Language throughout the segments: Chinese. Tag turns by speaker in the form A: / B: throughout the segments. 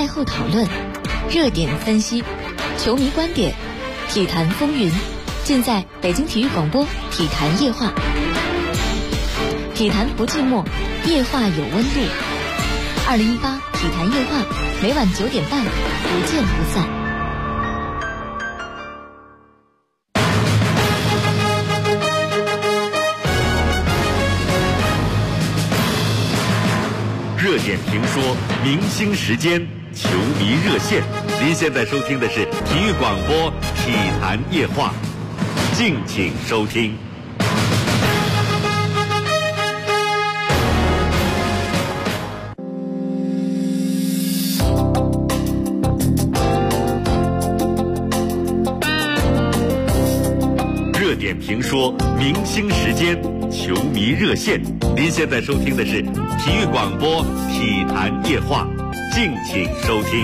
A: 赛后讨论、热点分析、球迷观点、体坛风云，尽在北京体育广播体坛夜话。体坛不寂寞，夜话有温度。2018体坛夜话，每晚9点半，不见不散。
B: 热点评说，明星时间，球迷热线。您现在收听的是体育广播体坛夜话，敬请收听。热点评说，明星时间，球迷热线。您现在收听的是体育广播体坛夜话，敬请收听。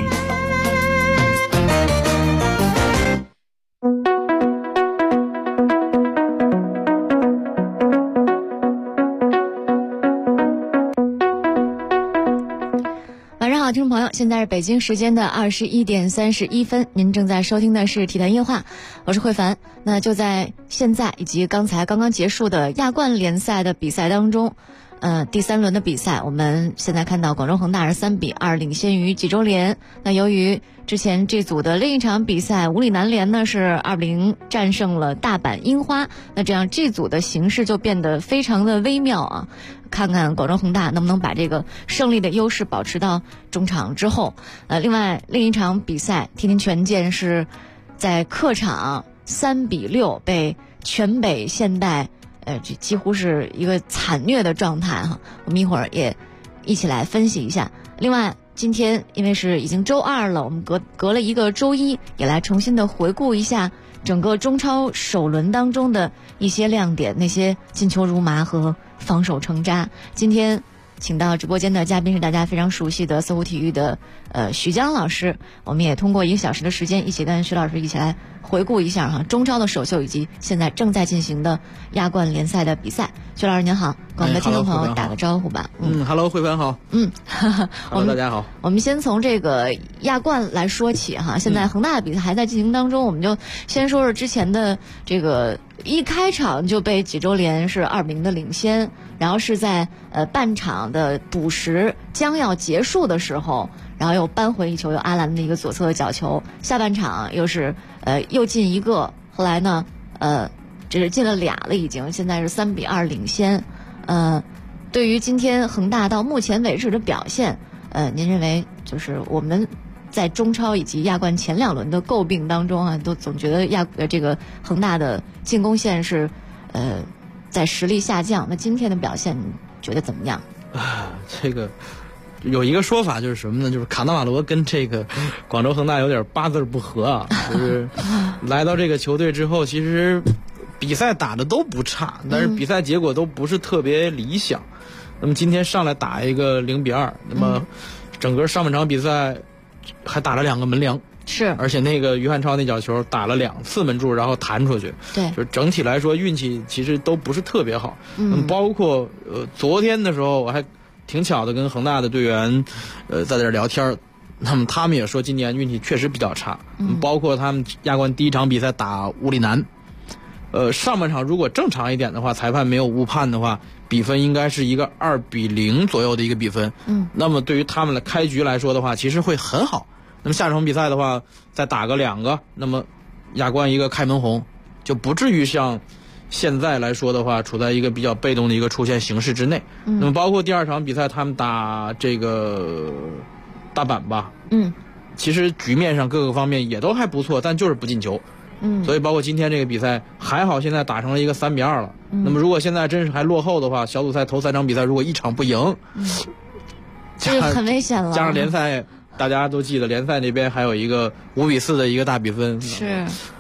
A: 晚上好，听众朋友，现在是北京时间的21点31分，您正在收听的是体坛夜话，我是慧凡。那就在现在以及刚刚结束的亚冠联赛的比赛当中，第3轮的比赛，我们现在看到广州恒大是3比2领先于济州联。那由于之前这组的另一场比赛，五里南联呢是2比0战胜了大阪樱花，那这样这组的形势就变得非常的微妙啊。看看广州恒大能不能把这个胜利的优势保持到中场之后。另外另一场比赛，天津权健是在客场3比6被全北现代这几乎是一个惨虐的状态哈。我们一会儿也一起来分析一下。另外今天因为是已经周2了，我们隔了一个周一，也来重新的回顾一下整个中超首轮当中的一些亮点，那些进球如麻和防守成渣。今天请到直播间的嘉宾是大家非常熟悉的搜狐体育的徐江老师，我们也通过1个小时的时间一起跟徐老师一起来回顾一下中超的首秀以及现在正在进行的亚冠联赛的比赛。徐老师您好，跟我们的听众朋友打个招呼吧。
C: Hello 慧凡好。Hello 大家好。
A: 我们先从这个亚冠来说起哈。现在恒大的比赛还在进行当中，我们就先说说之前的这个一开场就被济州联是2比0的领先，然后是在半场的补时将要结束的时候，然后又扳回一球，有阿兰的一个左侧的角球。下半场又是又进一个，后来呢这是进了俩了已经，现在是3比2领先。对于今天恒大到目前为止的表现，您认为就是我们在中超以及亚冠前2轮的诟病当中啊，都总觉得这个恒大的进攻线是在实力下降。那今天的表现你觉得怎么样？
C: 这个有一个说法就是什么呢？就是卡纳瓦罗跟这个广州恒大有点八字不合啊。就是来到这个球队之后，其实比赛打的都不差，但是比赛结果都不是特别理想。那么今天上来打一个0比2，那么整个上半场比赛还打了2个门梁，
A: 是，而
C: 且那个于汉超那脚球打了2次门柱，然后弹出去。
A: 对，
C: 就是整体来说运气其实都不是特别好。包括昨天的时候我还挺巧的跟恒大的队员在这聊天，那么他们也说今年运气确实比较差。包括他们亚冠第1场比赛打乌里南，上半场如果正常一点的话，裁判没有误判的话，比分应该是一个2比0左右的一个比分。那么对于他们的开局来说的话，其实会很好。那么下场比赛的话再打个2个，那么亚冠一个开门红，就不至于像现在来说的话处在一个比较被动的一个出现形势之内。那么包括第2场比赛他们打这个大阪吧，其实局面上各个方面也都还不错，但就是不进球。所以包括今天这个比赛还好，现在打成了一个3比2了。那么如果现在真是还落后的话，小组赛头3场比赛如果1场不赢，
A: 这很危险了。
C: 加上联赛大家都记得联赛那边还有一个5比4的一个大比分。
A: 是，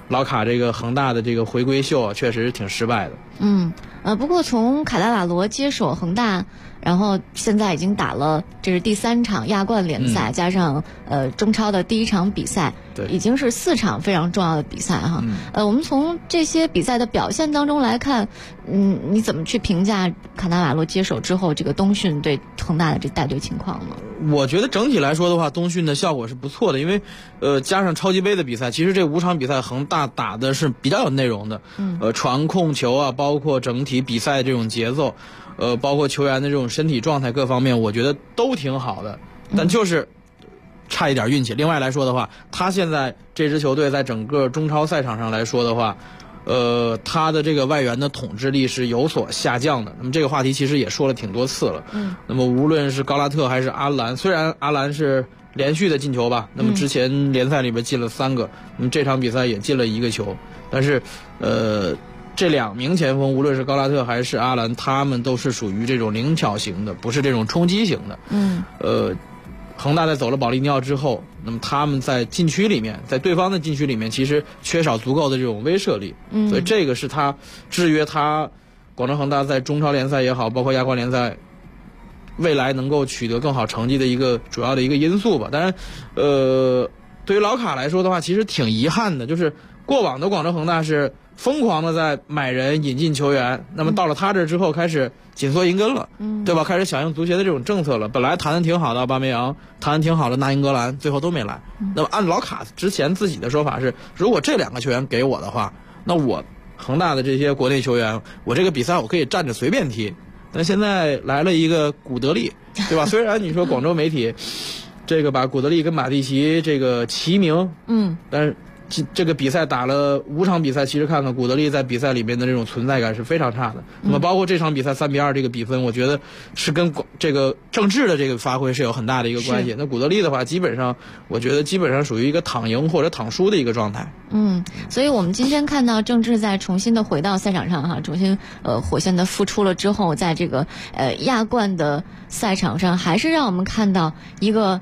C: 老卡这个恒大的这个回归秀啊，确实挺失败的。
A: 不过从卡纳瓦罗接手恒大，然后现在已经打了这是第3场亚冠联赛，加上中超的第1场比赛，
C: 对，
A: 已经是4场非常重要的比赛哈。我们从这些比赛的表现当中来看，你怎么去评价卡纳瓦罗接手之后这个冬训对恒大的这带队情况呢？
C: 我觉得整体来说的话，冬训的效果是不错的，因为加上超级杯的比赛，其实这5场比赛恒大打的是比较有内容的，传控球啊，包括整体比赛这种节奏，包括球员的这种身体状态各方面，我觉得都挺好的，但就是差一点运气。另外来说的话，他现在这支球队在整个中超赛场上来说的话，他的这个外援的统治力是有所下降的。那么这个话题其实也说了挺多次了。那么无论是高拉特还是阿兰，虽然阿兰是连续的进球吧，那么之前联赛里边进了3个，那么这场比赛也进了1个球，但是这2名前锋，无论是高拉特还是阿兰，他们都是属于这种灵巧型的，不是这种冲击型的。恒大在走了保利尼奥之后，那么他们在禁区里面，在对方的禁区里面，其实缺少足够的这种威慑力。所以这个是他制约他广州恒大在中超联赛也好，包括亚冠联赛未来能够取得更好成绩的一个主要的一个因素吧。当然，对于老卡来说的话，其实挺遗憾的，就是过往的广州恒大是疯狂的在买人引进球员，那么到了他这之后开始紧缩银根了，对吧？开始响应足协的这种政策了。本来谈的挺好的奥巴梅扬，谈的挺好的纳英格兰，最后都没来。那么按老卡之前自己的说法是，如果这2个球员给我的话，那我恒大的这些国内球员，我这个比赛我可以站着随便踢。但现在来了一个古德利，对吧？虽然你说广州媒体这个把古德利跟马蒂奇这个齐名，但是这个比赛打了5场比赛，其实看看古德利在比赛里面的这种存在感是非常差的。那么包括这场比赛3-2这个比分，我觉得是跟这个郑智的这个发挥是有很大的一个关系。那古德利的话，我觉得基本上属于一个躺赢或者躺输的一个状态。
A: 所以我们今天看到郑智在重新的回到赛场上哈，重新火线的复出了之后，在这个亚冠的赛场上，还是让我们看到一个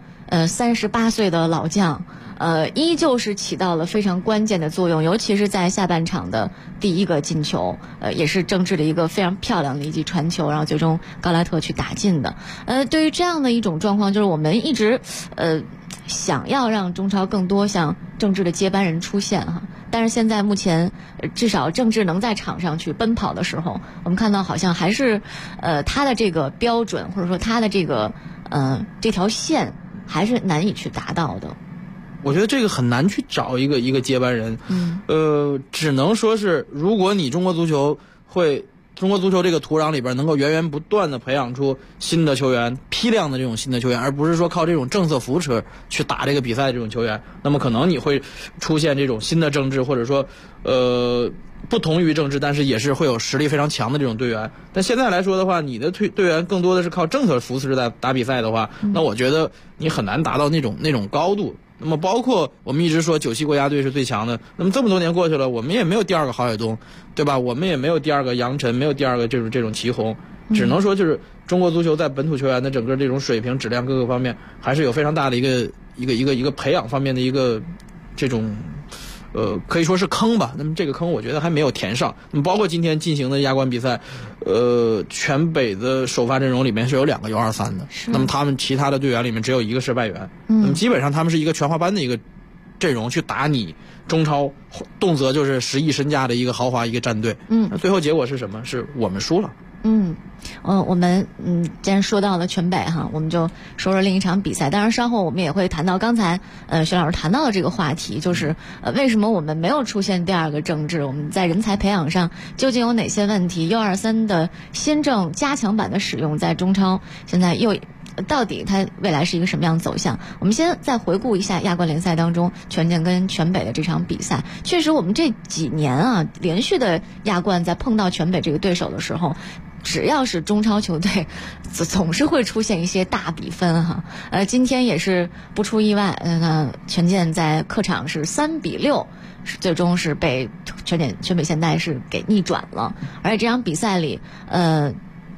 A: 38岁的老将。依旧是起到了非常关键的作用，尤其是在下半场的第1个进球，也是郑智的一个非常漂亮的一记传球，然后最终高拉特去打进的。对于这样的一种状况，就是我们一直想要让中超更多像郑智的接班人出现哈，但是现在目前至少郑智能在场上去奔跑的时候，我们看到好像还是他的这个标准或者说他的这个这条线还是难以去达到的。
C: 我觉得这个很难去找一个接班人，只能说是如果你中国足球这个土壤里边能够源源不断的培养出新的球员，批量的这种新的球员，而不是说靠这种政策扶持去打这个比赛的这种球员，那么可能你会出现这种新的郑智，或者说不同于郑智，但是也是会有实力非常强的这种队员。但现在来说的话，你的队员更多的是靠政策扶持在打比赛的话，那我觉得你很难达到那种高度。那么包括我们一直说97国家队是最强的，那么这么多年过去了，我们也没有第2个郝海东，对吧？我们也没有第2个杨晨，没有第2个这种祁宏，只能说就是中国足球在本土球员的整个这种水平、质量各个方面，还是有非常大的一个培养方面的一个这种可以说是坑吧。那么这个坑我觉得还没有填上。那么包括今天进行的亚冠比赛，全北的首发阵容里面是有2个U23的，那么他们其他的队员里面只有1个是外援，那么基本上他们是一个全华班的一个阵容去打你中超，动辄就是10亿身价的一个豪华一个战队。那最后结果是什么？是我们输了。
A: 我们既然说到了全北哈，我们就说说另一场比赛。当然稍后我们也会谈到刚才薛老师谈到的这个话题，就是为什么我们没有出现第2个郑智，我们在人才培养上究竟有哪些问题？U23的新政加强版的使用在中超现在又到底它未来是一个什么样的走向？我们先再回顾一下亚冠联赛当中权健跟全北的这场比赛。确实我们这几年啊连续的亚冠在碰到全北这个对手的时候，只要是中超球队总是会出现一些大比分哈。今天也是不出意外，权健在客场是3-6，最终是被全北现代是给逆转了。而且这场比赛里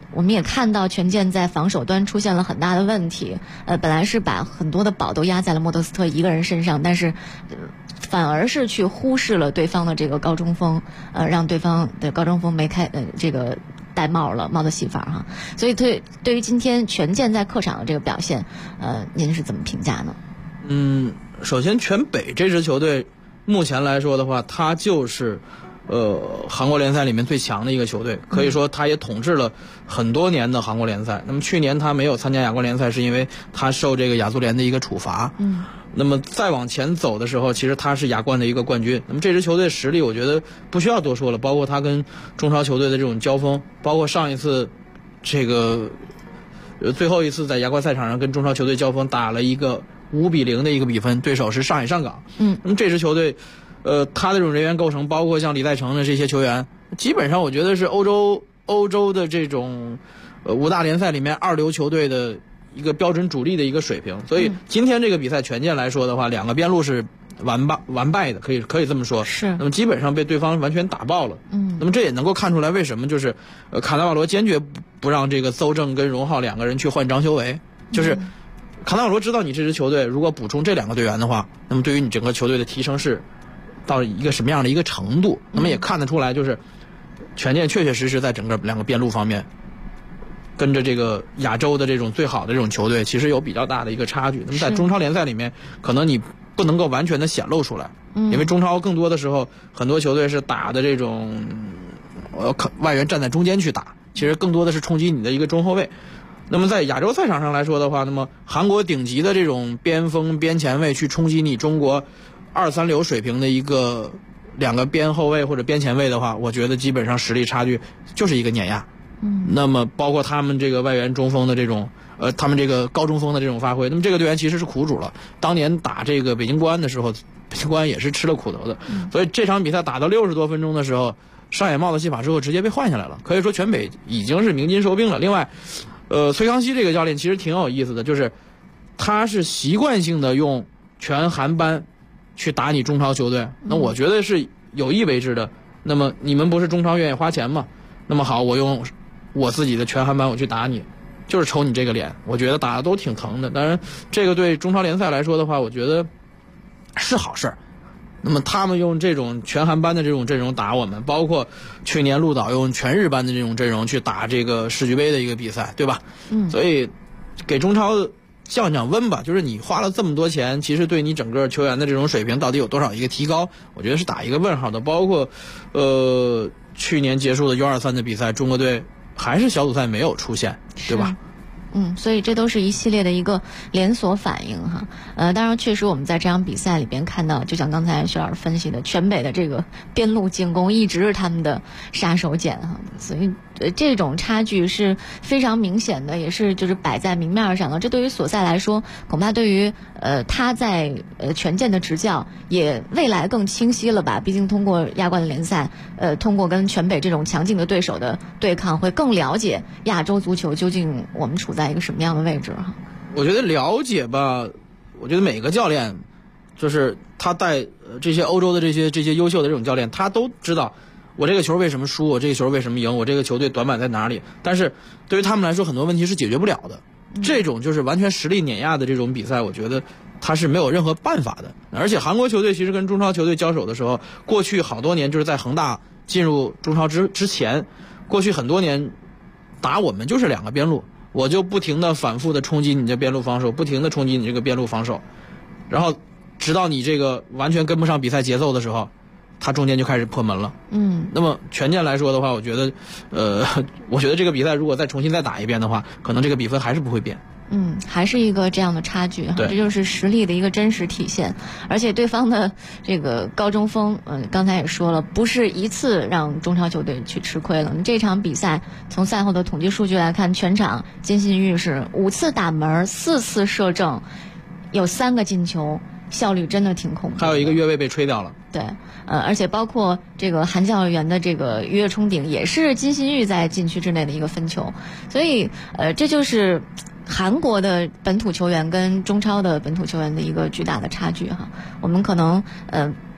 A: 我们也看到权健在防守端出现了很大的问题，本来是把很多的宝都压在了莫德斯特一个人身上，但是反而是去忽视了对方的这个高中锋，让对方的高中锋没这个戴帽了，帽子戏法哈。所以对于今天权健在客场的这个表现，您是怎么评价呢？
C: 首先全北这支球队目前来说的话，它就是韩国联赛里面最强的一个球队，可以说他也统治了很多年的韩国联赛。那么去年他没有参加亚冠联赛，是因为他受这个亚足联的一个处罚。那么再往前走的时候，其实他是亚冠的一个冠军。那么这支球队实力，我觉得不需要多说了，包括他跟中超球队的这种交锋，包括上一次这个最后一次在亚冠赛场上跟中超球队交锋，打了一个5-0的一个比分，对手是上海上港。那么这支球队他的这种人员构成，包括像李在成的这些球员，基本上我觉得是欧洲的这种5大联赛里面2流球队的一个标准主力的一个水平。所以今天这个比赛权健来说的话，2个边路是完败的，可以这么说。
A: 是。
C: 那么基本上被对方完全打爆了。那么这也能够看出来为什么就是卡纳瓦罗坚决不让这个邹正跟荣浩2个人去换张修为，就是卡纳瓦罗知道你这支球队如果补充这2个队员的话，那么对于你整个球队的提升是到一个什么样的一个程度。那么也看得出来，就是权健确实在整个2个边路方面跟着这个亚洲的这种最好的这种球队其实有比较大的一个差距。那么在中超联赛里面，可能你不能够完全的显露出来，因为中超更多的时候很多球队是打的这种外援站在中间去打，其实更多的是冲击你的一个中后卫。那么在亚洲赛场上来说的话，那么韩国顶级的这种边锋边前卫去冲击你中国2、3流水平的一个2个边后卫或者边前卫的话，我觉得基本上实力差距就是一个碾压。那么包括他们这个外援中锋的这种他们这个高中锋的这种发挥，那么这个队员其实是苦主了。当年打这个北京国安的时候，北京国安也是吃了苦头的。所以这场比赛打到60多分钟的时候，上野帽子戏法之后直接被换下来了，可以说全北已经是鸣金收兵了。另外崔康熙这个教练其实挺有意思的，就是他是习惯性的用全韩班去打你中超球队，那我觉得是有意为之的。那么你们不是中超愿意花钱吗？那么好，我用我自己的全韩班我去打你，就是抽你这个脸，我觉得打的都挺疼的。当然这个对中超联赛来说的话，我觉得是好事儿。那么他们用这种全韩班的这种阵容打我们，包括去年鹿岛用全日班的这种阵容去打这个世俱杯的一个比赛，对吧？所以给中超降降温吧，就是你花了这么多钱，其实对你整个球员的这种水平到底有多少一个提高，我觉得是打一个问号的。包括去年结束的U23的比赛，中国队还是小组赛没有出现，对吧？
A: 所以这都是一系列的一个连锁反应哈。当然确实我们在这场比赛里边看到，就像刚才徐老师分析的，全北的这个边路进攻一直是他们的杀手锏哈。所以这种差距是非常明显的，也是就是摆在明面上的。这对于索赛来说，恐怕对于他在权健的执教也未来更清晰了吧？毕竟通过亚冠的联赛，通过跟全北这种强劲的对手的对抗，会更了解亚洲足球究竟我们处在一个什么样的位置哈。
C: 我觉得了解吧，我觉得每个教练就是他带这些欧洲的这些优秀的这种教练，他都知道我这个球为什么输，我这个球为什么赢，我这个球队短板在哪里。但是对于他们来说，很多问题是解决不了的。这种就是完全实力碾压的这种比赛，我觉得他是没有任何办法的。而且韩国球队其实跟中超球队交手的时候，过去好多年就是在恒大进入中超之前，过去很多年打我们就是2个边路，我就不停的反复的冲击你这边路防守，不停的冲击你这个边路防守，然后直到你这个完全跟不上比赛节奏的时候，他中间就开始破门了。那么权健来说的话，我觉得这个比赛如果再重新打一遍的话，可能这个比分还是不会变。
A: 还是一个这样的差距哈，这就是实力的一个真实体现。而且对方的这个高中锋，刚才也说了，不是一次让中超球队去吃亏了。这场比赛从赛后的统计数据来看，全场金信煜是5次打门，4次射正，有3个进球，效率真的挺恐怖的。
C: 还有一个越位被吹掉了。
A: 对，而且包括这个韩教员的这个一跃冲顶，也是金信煜在禁区之内的一个分球。所以这就是韩国的本土球员跟中超的本土球员的一个巨大的差距哈。我们可能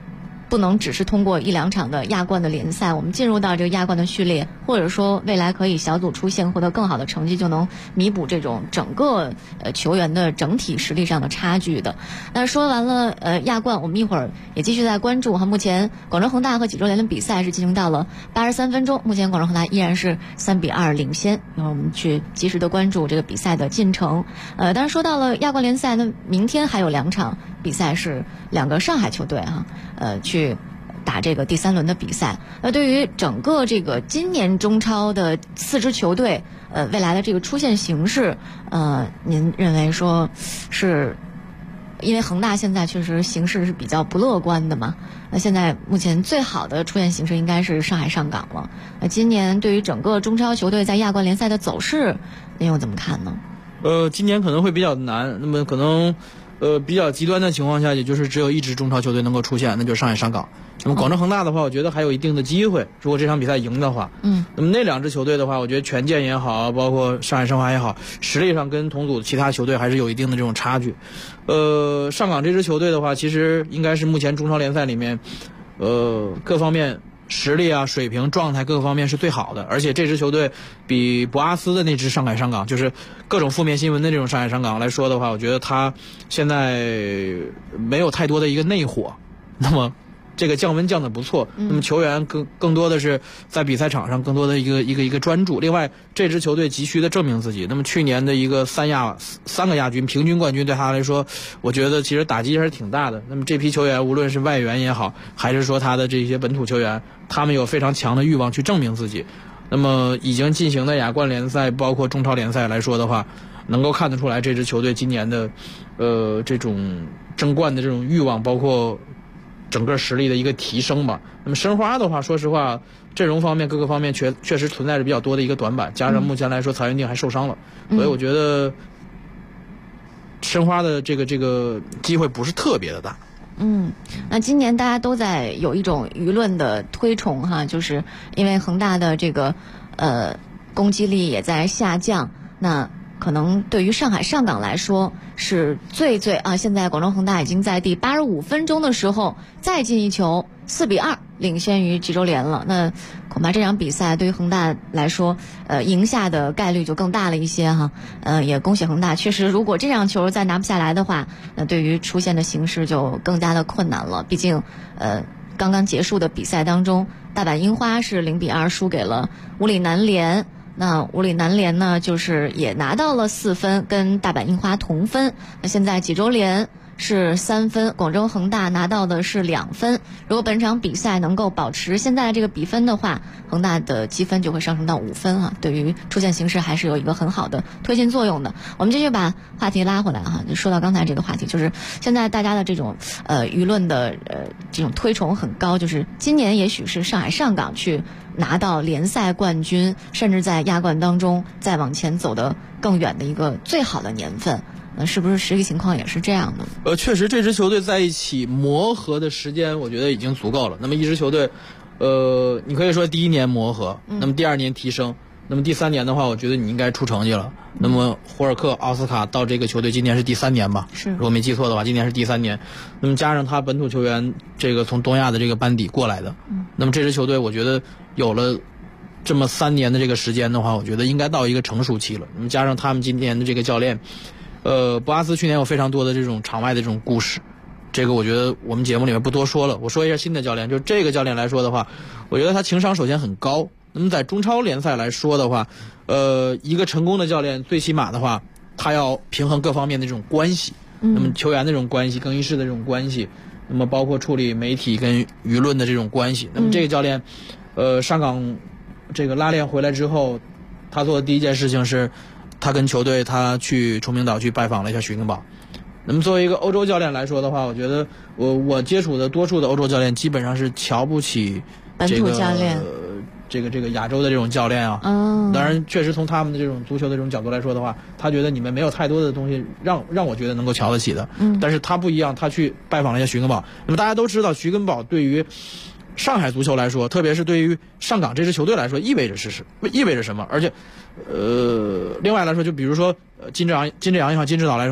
A: 不能只是通过1、2场的亚冠的联赛，我们进入到这个亚冠的序列，或者说未来可以小组出线获得更好的成绩，就能弥补这种整个球员的整体实力上的差距的。那说完了亚冠，我们一会儿也继续在关注哈。目前广州恒大和济州联的比赛是进行到了83分钟，目前广州恒大依然是3-2领先。一会儿我们去及时的关注这个比赛的进程。当然说到了亚冠联赛，那明天还有2场比赛是2个上海球队去打这个第3轮的比赛。对于整个这个今年中超的4支球队未来的这个出现形势，您认为说是因为恒大现在确实形势是比较不乐观的嘛？那现在目前最好的出现形势应该是上海上港了。今年对于整个中超球队在亚冠联赛的走势，您又怎么看呢？
C: 今年可能会比较难，那么可能比较极端的情况下，也就是只有1支中超球队能够出现，那就是上海上港。那么广州恒大的话，我觉得还有一定的机会，如果这场比赛赢的话。那么那2支球队的话，我觉得权健也好，包括上海申花也好，实力上跟同组其他球队还是有一定的这种差距。上港这支球队的话，其实应该是目前中超联赛里面，各方面实力啊、水平、状态各个方面是最好的，而且这支球队比博阿斯的那支上海上港，就是各种负面新闻的这种上海上港来说的话，我觉得他现在没有太多的一个内火，那么这个降温降得不错，那么球员更多的是在比赛场上更多的一个专注。另外，这支球队急需的证明自己。那么去年的一个3个亚军平均冠军对他来说，我觉得其实打击还是挺大的。那么这批球员无论是外援也好，还是说他的这些本土球员，他们有非常强的欲望去证明自己。那么已经进行的亚冠联赛包括中超联赛来说的话，能够看得出来这支球队今年的这种争冠的这种欲望，包括整个实力的一个提升吧。那么申花的话，说实话，阵容方面各个方面确实存在着比较多的一个短板，加上目前来说曹云定还受伤了，所以我觉得申花的这个机会不是特别的大。
A: 那今年大家都在有一种舆论的推崇哈，就是因为恒大的这个攻击力也在下降，那可能对于上海上港来说是现在广州恒大已经在第85分钟的时候再进一球，4-2领先于济州联了。那恐怕这场比赛对于恒大来说赢下的概率就更大了一些哈。也恭喜恒大，确实如果这场球再拿不下来的话，那对于出现的形势就更加的困难了。毕竟刚刚结束的比赛当中，大阪樱花是0-2输给了五里南联。那五里南联呢，就是也拿到了4分，跟大阪樱花同分。那现在济州联是3分，广州恒大拿到的是2分。如果本场比赛能够保持现在这个比分的话，恒大的积分就会上升到5分啊，对于出现形势还是有一个很好的推进作用的。我们继续把话题拉回来哈，就说到刚才这个话题，就是现在大家的这种舆论的这种推崇很高，就是今年也许是上海上港去拿到联赛冠军，甚至在亚冠当中再往前走得更远的一个最好的年份。是不是实际情况也是这样的？
C: 确实这支球队在一起磨合的时间我觉得已经足够了。那么一支球队你可以说第1年磨合，那么第2年提升，那么第3年的话我觉得你应该出成绩了。那么胡尔克、奥斯卡到这个球队今年是第3年吧，
A: 是，
C: 如果没记错的话今年是第3年。那么加上他本土球员这个从东亚的这个班底过来的，那么这支球队我觉得有了这么3年的这个时间的话，我觉得应该到一个成熟期了。那么加上他们今年的这个教练博阿斯去年有非常多的这种场外的这种故事，这个我觉得我们节目里面不多说了。我说一下新的教练，就是这个教练来说的话，我觉得他情商首先很高。那么在中超联赛来说的话，一个成功的教练最起码的话，他要平衡各方面的这种关系，那么球员的这种关系、更衣室的这种关系，那么包括处理媒体跟舆论的这种关系。那么这个教练上港这个拉练回来之后，他做的第一件事情是他跟球队他去崇明岛去拜访了一下徐根宝。那么作为一个欧洲教练来说的话，我觉得我接触的多数的欧洲教练基本上是瞧不起
A: 本土教练
C: 这个亚洲的这种教练啊。当然确实从他们的这种足球的这种角度来说的话，他觉得你们没有太多的东西让我觉得能够瞧得起的。但是他不一样，他去拜访了一下徐根宝。那么大家都知道徐根宝对于上海足球来说，特别是对于上港这支球队来说意味着什么。而且另外来说，就比如说金志扬也好，金指导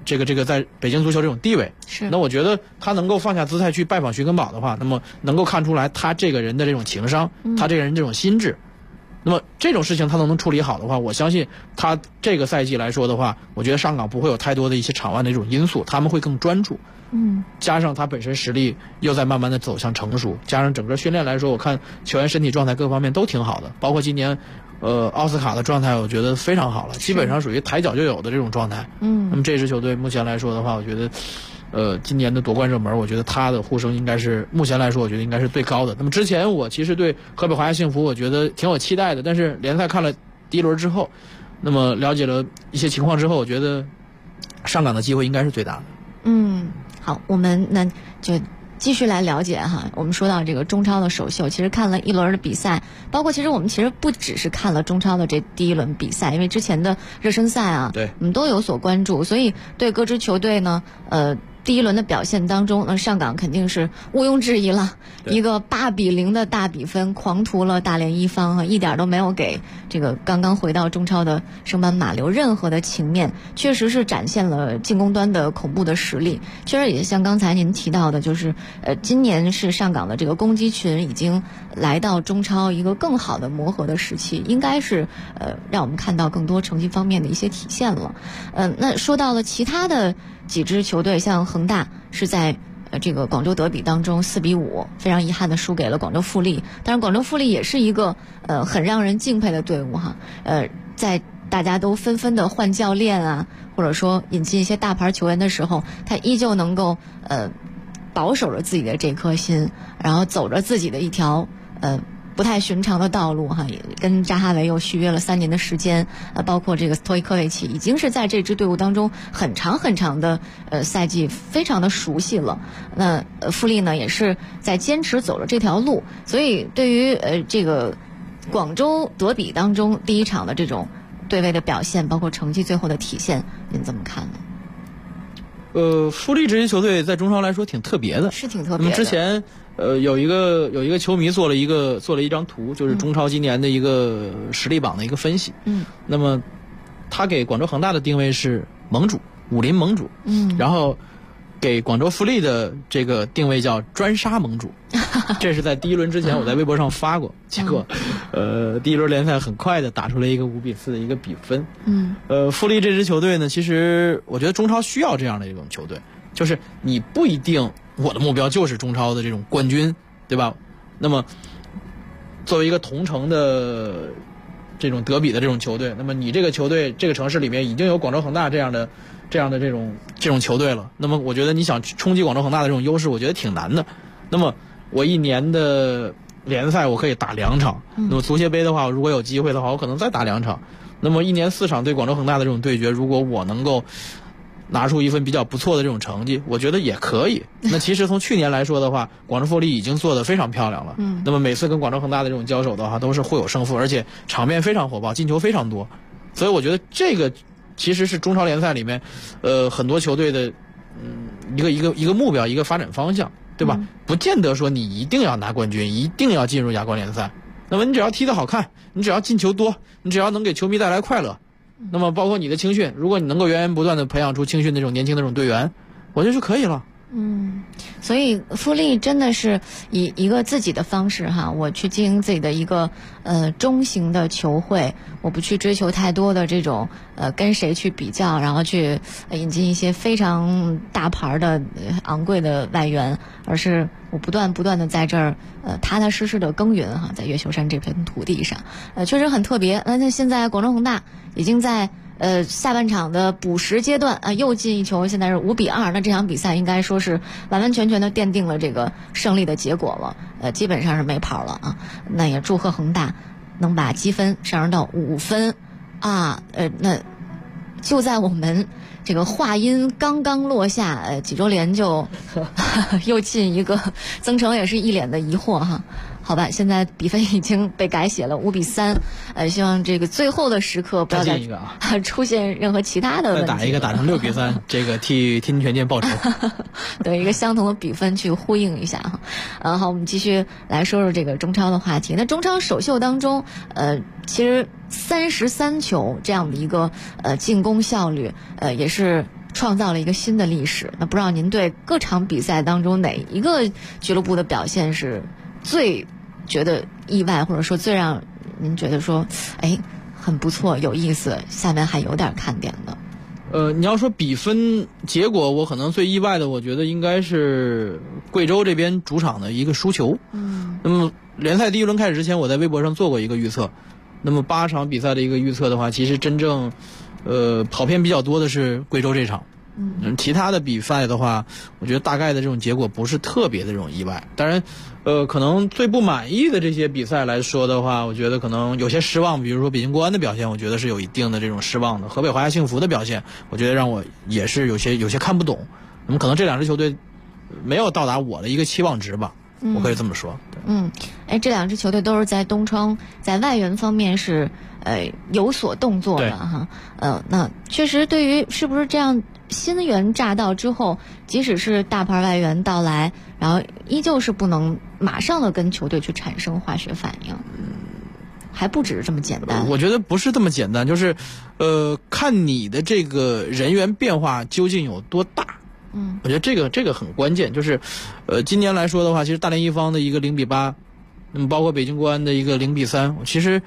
C: 这个在北京足球这种地位。
A: 是。
C: 那我觉得他能够放下姿态去拜访徐根宝的话，那么能够看出来他这个人的这种情商，他这个人这种心智。那么这种事情他能处理好的话，我相信他这个赛季来说的话，我觉得上港不会有太多的一些场外的这种因素，他们会更专注。加上他本身实力又在慢慢的走向成熟，加上整个训练来说，我看球员身体状态各方面都挺好的，包括今年奥斯卡的状态我觉得非常好了，基本上属于抬脚就有的这种状态。那么这支球队目前来说的话，我觉得今年的夺冠热门，我觉得他的呼声应该是目前来说我觉得应该是最高的。那么之前我其实对河北华夏幸福我觉得挺有期待的，但是联赛看了第一轮之后，那么了解了一些情况之后，我觉得上港的机会应该是最大的。
A: 好，我们那就继续来了解哈。我们说到这个中超的首秀，其实看了一轮的比赛，包括其实我们其实不只是看了中超的这第一轮比赛，因为之前的热身赛啊，
C: 对，
A: 我们都有所关注，所以对各支球队呢，第一轮的表现当中，那上港肯定是毋庸置疑了，一个8-0的大比分，狂屠了大连一方啊，一点都没有给这个刚刚回到中超的升班马留任何的情面，确实是展现了进攻端的恐怖的实力。确实也像刚才您提到的，就是今年是上港的这个攻击群已经来到中超一个更好的磨合的时期，应该是让我们看到更多成绩方面的一些体现了。那说到了其他的几支球队，像恒大是在这个广州德比当中4-5非常遗憾的输给了广州富力，但是广州富力也是一个很让人敬佩的队伍哈。在大家都纷纷的换教练啊，或者说引进一些大牌球员的时候，他依旧能够保守着自己的这颗心，然后走着自己的一条不太寻常的道路哈，也跟扎哈维又续约了3年的时间，包括这个斯托伊科维奇已经是在这支队伍当中很长很长的赛季，非常的熟悉了。那富力呢也是在坚持走了这条路，所以对于这个广州德比当中第一场的这种对位的表现，包括成绩最后的体现，您怎么看呢？
C: 富力这支球队在中超来说挺特别的，
A: 是挺特别的。
C: 那么之前有一个球迷做了一张图，就是中超今年的一个实力榜的一个分析。那么他给广州恒大的定位是盟主，武林盟主。然后给广州富力的这个定位叫专杀盟主。这是在第一轮之前我在微博上发过，结果第一轮联赛很快的打出了一个5-4的一个比分。富力这支球队呢，其实我觉得中超需要这样的一种球队，就是你不一定我的目标就是中超的这种冠军，对吧？那么作为一个同城的这种德比的这种球队，那么你这个球队这个城市里面已经有广州恒大这样的这种球队了，那么我觉得你想冲击广州恒大的这种优势，我觉得挺难的。那么我一年的联赛我可以打2场，那么足协杯的话，如果有机会的话，我可能再打2场。那么一年4场对广州恒大的这种对决，如果我能够拿出一份比较不错的这种成绩，我觉得也可以。那其实从去年来说的话，广州富力已经做得非常漂亮了。那么每次跟广州恒大的这种交手的话，都是互有胜负，而且场面非常火爆，进球非常多。所以我觉得这个其实是中超联赛里面很多球队的一个目标，一个发展方向，对吧？不见得说你一定要拿冠军，一定要进入亚冠联赛。那么你只要踢得好看，你只要进球多，你只要能给球迷带来快乐，那么包括你的青训，如果你能够源源不断的培养出青训那种年轻的这种队员，我觉得就可以了。
A: 所以富力真的是以一个自己的方式哈，我去经营自己的一个中型的球会，我不去追求太多的这种跟谁去比较，然后去引进一些非常大牌的昂贵的外援，而是我不断的在这儿踏踏实实的耕耘哈，在越秀山这片土地上，确实很特别。那现在广州恒大已经在下半场的补时阶段又进一球，现在是5-2。那这场比赛应该说是完完全全的奠定了这个胜利的结果了，基本上是没跑了啊。那也祝贺恒大能把积分上升到5分啊。那就在我们这个话音刚刚落下，几周连就又进一个，曾诚也是一脸的疑惑哈。好吧，现在比分已经被改写了5-3，希望这个最后的时刻不要再出现任何其他的问题。
C: 再打一个打成6-3，这个替天津权健报仇。
A: 对，一个相同的比分去呼应一下哈。好，我们继续来说说这个中超的话题。那中超首秀当中，其实33球这样的一个进攻效率，也是创造了一个新的历史。那不知道您对各场比赛当中哪一个俱乐部的表现是最觉得意外，或者说最让您觉得说很不错有意思，下面还有点看点的？
C: 你要说比分结果，我可能最意外的，我觉得应该是贵州这边主场的一个输球。那么联赛第一轮开始之前，我在微博上做过一个预测。那么8场比赛的一个预测的话，其实真正跑偏比较多的是贵州这场。其他的比赛的话，我觉得大概的这种结果不是特别的这种意外。当然，可能最不满意的这些比赛来说的话，我觉得可能有些失望。比如说北京国安的表现，我觉得是有一定的这种失望的。河北华夏幸福的表现，我觉得让我也是有些看不懂。那么可能这2支球队没有到达我的一个期望值吧，我可以这么说。
A: 这2支球队都是在东窗在外援方面是有所动作的哈。那确实对于是不是这样新援乍到之后，即使是大牌外援到来，然后依旧是不能马上的跟球队去产生化学反应，还不只是这么简单。
C: 我觉得不是这么简单，就是看你的这个人员变化究竟有多大。我觉得这个很关键，就是今年来说的话，其实大连一方的一个0-8，那么包括北京国安的一个0-3，其实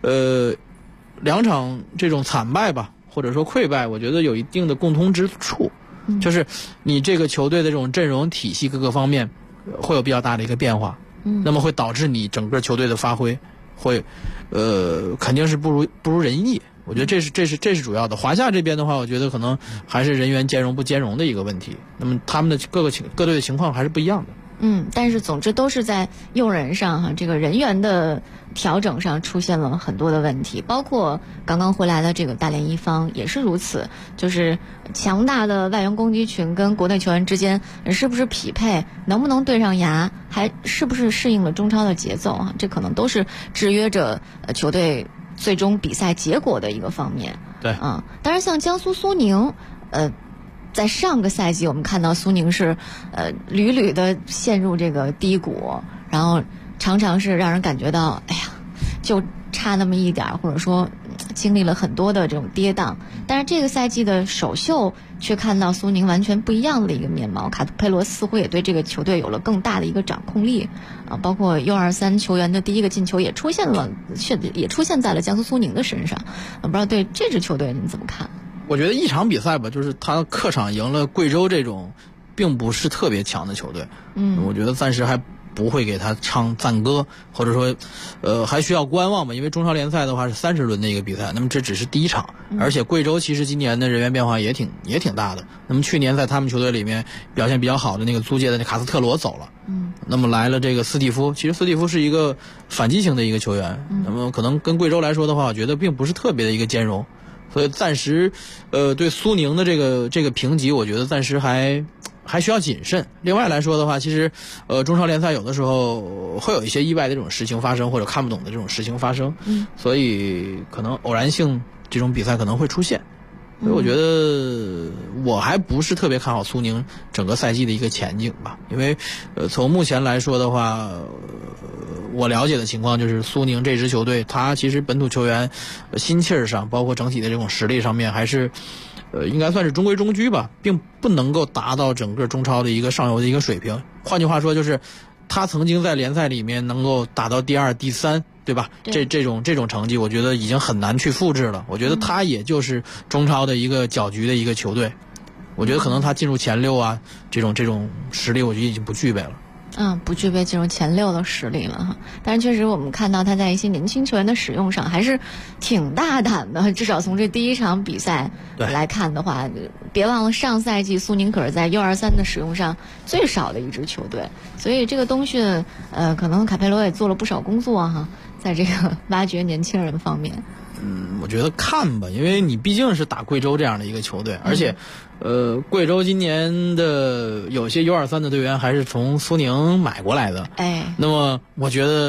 C: 2场这种惨败吧，或者说溃败，我觉得有一定的共通之处，就是你这个球队的这种阵容体系各个方面会有比较大的一个变化，那么会导致你整个球队的发挥会肯定是不如人意。我觉得这是主要的。华夏这边的话，我觉得可能还是人员兼容不兼容的一个问题。那么他们的各队的情况还是不一样的。
A: 但是总之都是在用人上哈，这个人员的调整上出现了很多的问题，包括刚刚回来的这个大连一方也是如此，就是强大的外援攻击群跟国内球员之间是不是匹配，能不能对上牙，还是不是适应了中超的节奏啊？这可能都是制约着球队最终比赛结果的一个方面。
C: 对
A: 当然像江苏苏宁在上个赛季我们看到苏宁是屡屡的陷入这个低谷，然后常常是让人感觉到就差那么一点，或者说经历了很多的这种跌宕。但是这个赛季的首秀却看到苏宁完全不一样的一个面貌，卡图佩罗似乎也对这个球队有了更大的一个掌控力包括U23球员的第一个进球也出现在了江苏苏宁的身上。不知道对这支球队您怎么看？
C: 我觉得一场比赛吧，就是他客场赢了贵州这种并不是特别强的球队，我觉得暂时还不会给他唱赞歌，或者说还需要观望吧。因为中超联赛的话是30轮的一个比赛，那么这只是第一场，而且贵州其实今年的人员变化也挺大的。那么去年在他们球队里面表现比较好的那个租借的那卡斯特罗走了，那么来了这个斯蒂夫，其实斯蒂夫是一个反击型的一个球员，那么可能跟贵州来说的话，我觉得并不是特别的一个兼容。所以暂时对苏宁的这个评级，我觉得暂时还需要谨慎。另外来说的话，其实中超联赛有的时候会有一些意外的这种事情发生，或者看不懂的这种事情发生，所以可能偶然性这种比赛可能会出现。所以我觉得我还不是特别看好苏宁整个赛季的一个前景吧，因为从目前来说的话，我了解的情况就是苏宁这支球队，他其实本土球员心气儿上，包括整体的这种实力上面，还是应该算是中规中矩吧，并不能够达到整个中超的一个上游的一个水平。换句话说，就是他曾经在联赛里面能够打到第2、第3，对吧？这种成绩，我觉得已经很难去复制了。我觉得他也就是中超的一个搅局的一个球队，我觉得可能他进入前6啊，这种实力，我觉得已经不具备了。
A: 不具备进入前6的实力了哈。但是确实我们看到他在一些年轻球员的使用上还是挺大胆的，至少从这第一场比赛来看的话，别忘了上赛季苏宁可是在 U23 的使用上最少的一支球队，所以这个冬训可能卡佩罗也做了不少工作哈，在这个挖掘年轻人方面。
C: 我觉得看吧，因为你毕竟是打贵州这样的一个球队，而且贵州今年的有些 U23 的队员还是从苏宁买过来的，那么我觉得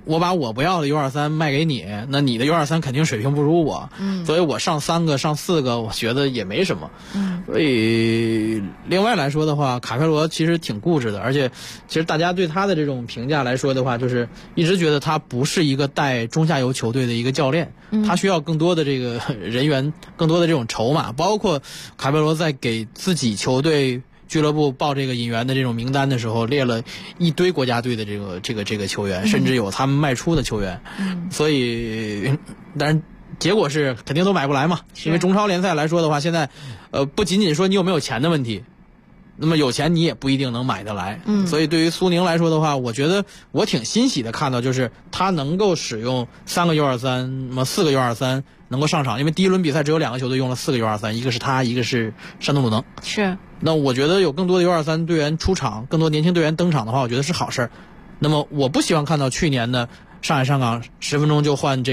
C: 我把我不要的 U23 卖给你，那你的 U23 肯定水平不如我，所以我上3个上4个，我觉得也没什么。所以另外来说的话，卡佩罗其实挺固执的，而且其实大家对他的这种评价来说的话，就是一直觉得他不是一个带中下游球队的一个教练，他需要更多的这个人员，更多的这种筹码，包括卡佩罗在给自己球队俱乐部报这个引援的这种名单的时候，列了一堆国家队的这个球员，甚至有他们卖出的球员。所以当然结果是肯定都买不来嘛，因为中超联赛来说的话，现在不仅仅说你有没有钱的问题，那么有钱你也不一定能买得来。所以对于苏宁来说的话，我觉得我挺欣喜的看到，就是他能够使用3个 U23， 那么4个 U23 能够上场，因为第一轮比赛只有2个球队用了4个 U23， 一个是他，一个是山东鲁能。
A: 是。
C: 那我觉得有更多的 U23 队员出场，更多年轻队员登场的话，我觉得是好事。那么我不希望看到去年的上海上港10分钟就换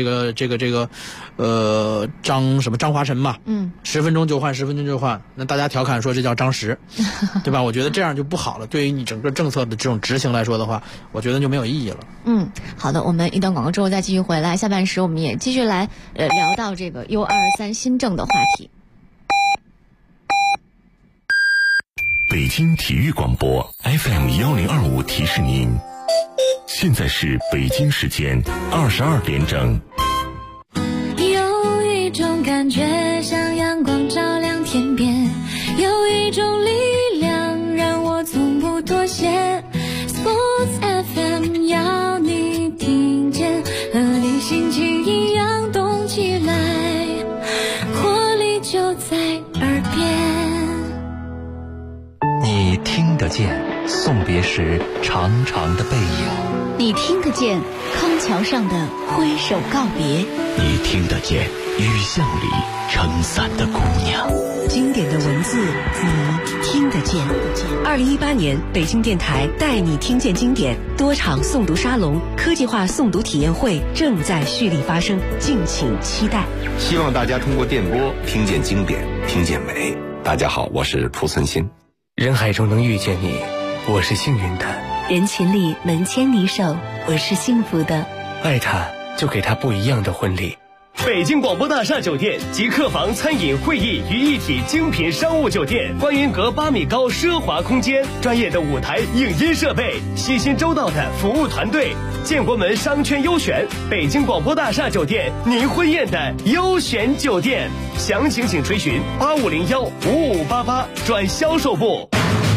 C: 张华晨嘛，10分钟就换，10分钟就换，那大家调侃说这叫张10，对吧？我觉得这样就不好了。对于你整个政策的这种执行来说的话，我觉得就没有意义了。
A: 好的，我们一段广告之后再继续回来，下半时我们也继续来聊到这个 U23 新政的话题。
D: 北京体育广播 FM1025 提示您，现在是北京时间22点整。
E: 有一种感觉像阳光照亮天边，有一种力量让我从不妥协。 Sports FM 要你听见，和你心情一样动起来，活力就在耳边。
F: 你听得见送别时长长的背影，
G: 你听得见康桥上的挥手告别，
H: 你听得见雨巷里撑伞的姑娘。
I: 经典的文字你听得见。2018年北京电台带你听见经典多场诵读沙龙、科技化诵读体验会正在蓄力发生，敬请期待。
J: 希望大家通过电波听见经典，听见美。大家好，我是濮存昕。
F: 人海中能遇见你，我是幸运的；
G: 人群里能牵你手，我是幸福的。
F: 爱他，就给他不一样的婚礼。
K: 北京广播大厦酒店集客房、餐饮、会议于一体精品商务酒店，观云阁8米高奢华空间，专业的舞台影音设备，细心周到的服务团队，建国门商圈优选，北京广播大厦酒店您婚宴的优选酒店。详情请垂询8501-5588转销售部。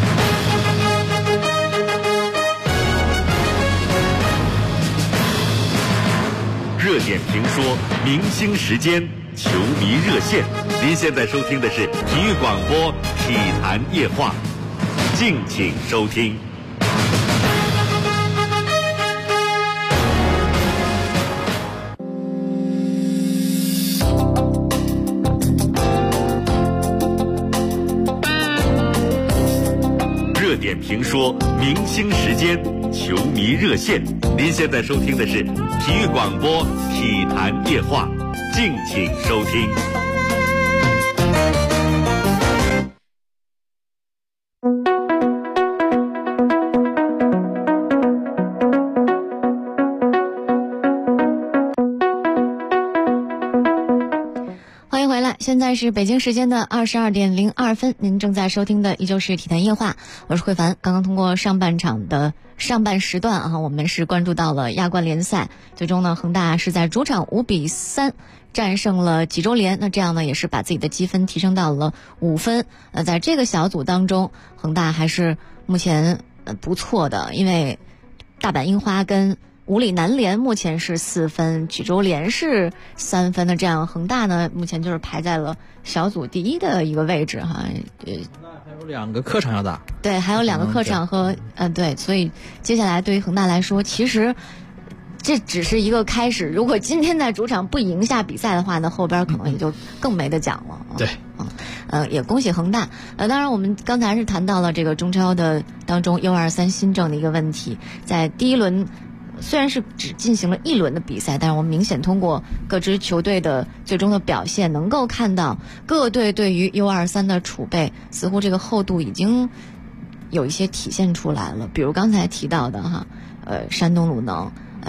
B: 热点评说，明星时间，球迷热线。您现在收听的是体育广播体坛夜话，敬请收听。热点评说，明星时间，球迷热线。您现在收听的是体育广播体坛夜话，敬请收听。
A: 现在是北京时间的22点02分，您正在收听的依旧是体坛夜话，我是慧凡。刚刚通过上半场的上半时段啊，我们是关注到了亚冠联赛，最终呢，恒大是在主场5比3战胜了济州联，那这样呢，也是把自己的积分提升到了5分。在这个小组当中，恒大还是目前不错的，因为大阪樱花跟五里南联目前是4分，济州联是3分的，这样恒大呢目前就是排在了小组第1的一个位置哈。
C: 还有2个客场要打，
A: 对，还有2个客场和对，所以接下来对于恒大来说，其实这只是一个开始。如果今天在主场不赢下比赛的话呢，后边可能也就更没得讲了。
C: 对，
A: 也恭喜恒大。当然我们刚才是谈到了这个中超的当中 U23 新政的一个问题，在第1轮。虽然是只进行了1轮的比赛，但是我们明显通过各支球队的最终的表现，能够看到各队对于 U23 的储备，似乎这个厚度已经有一些体现出来了。比如刚才提到的山东鲁能，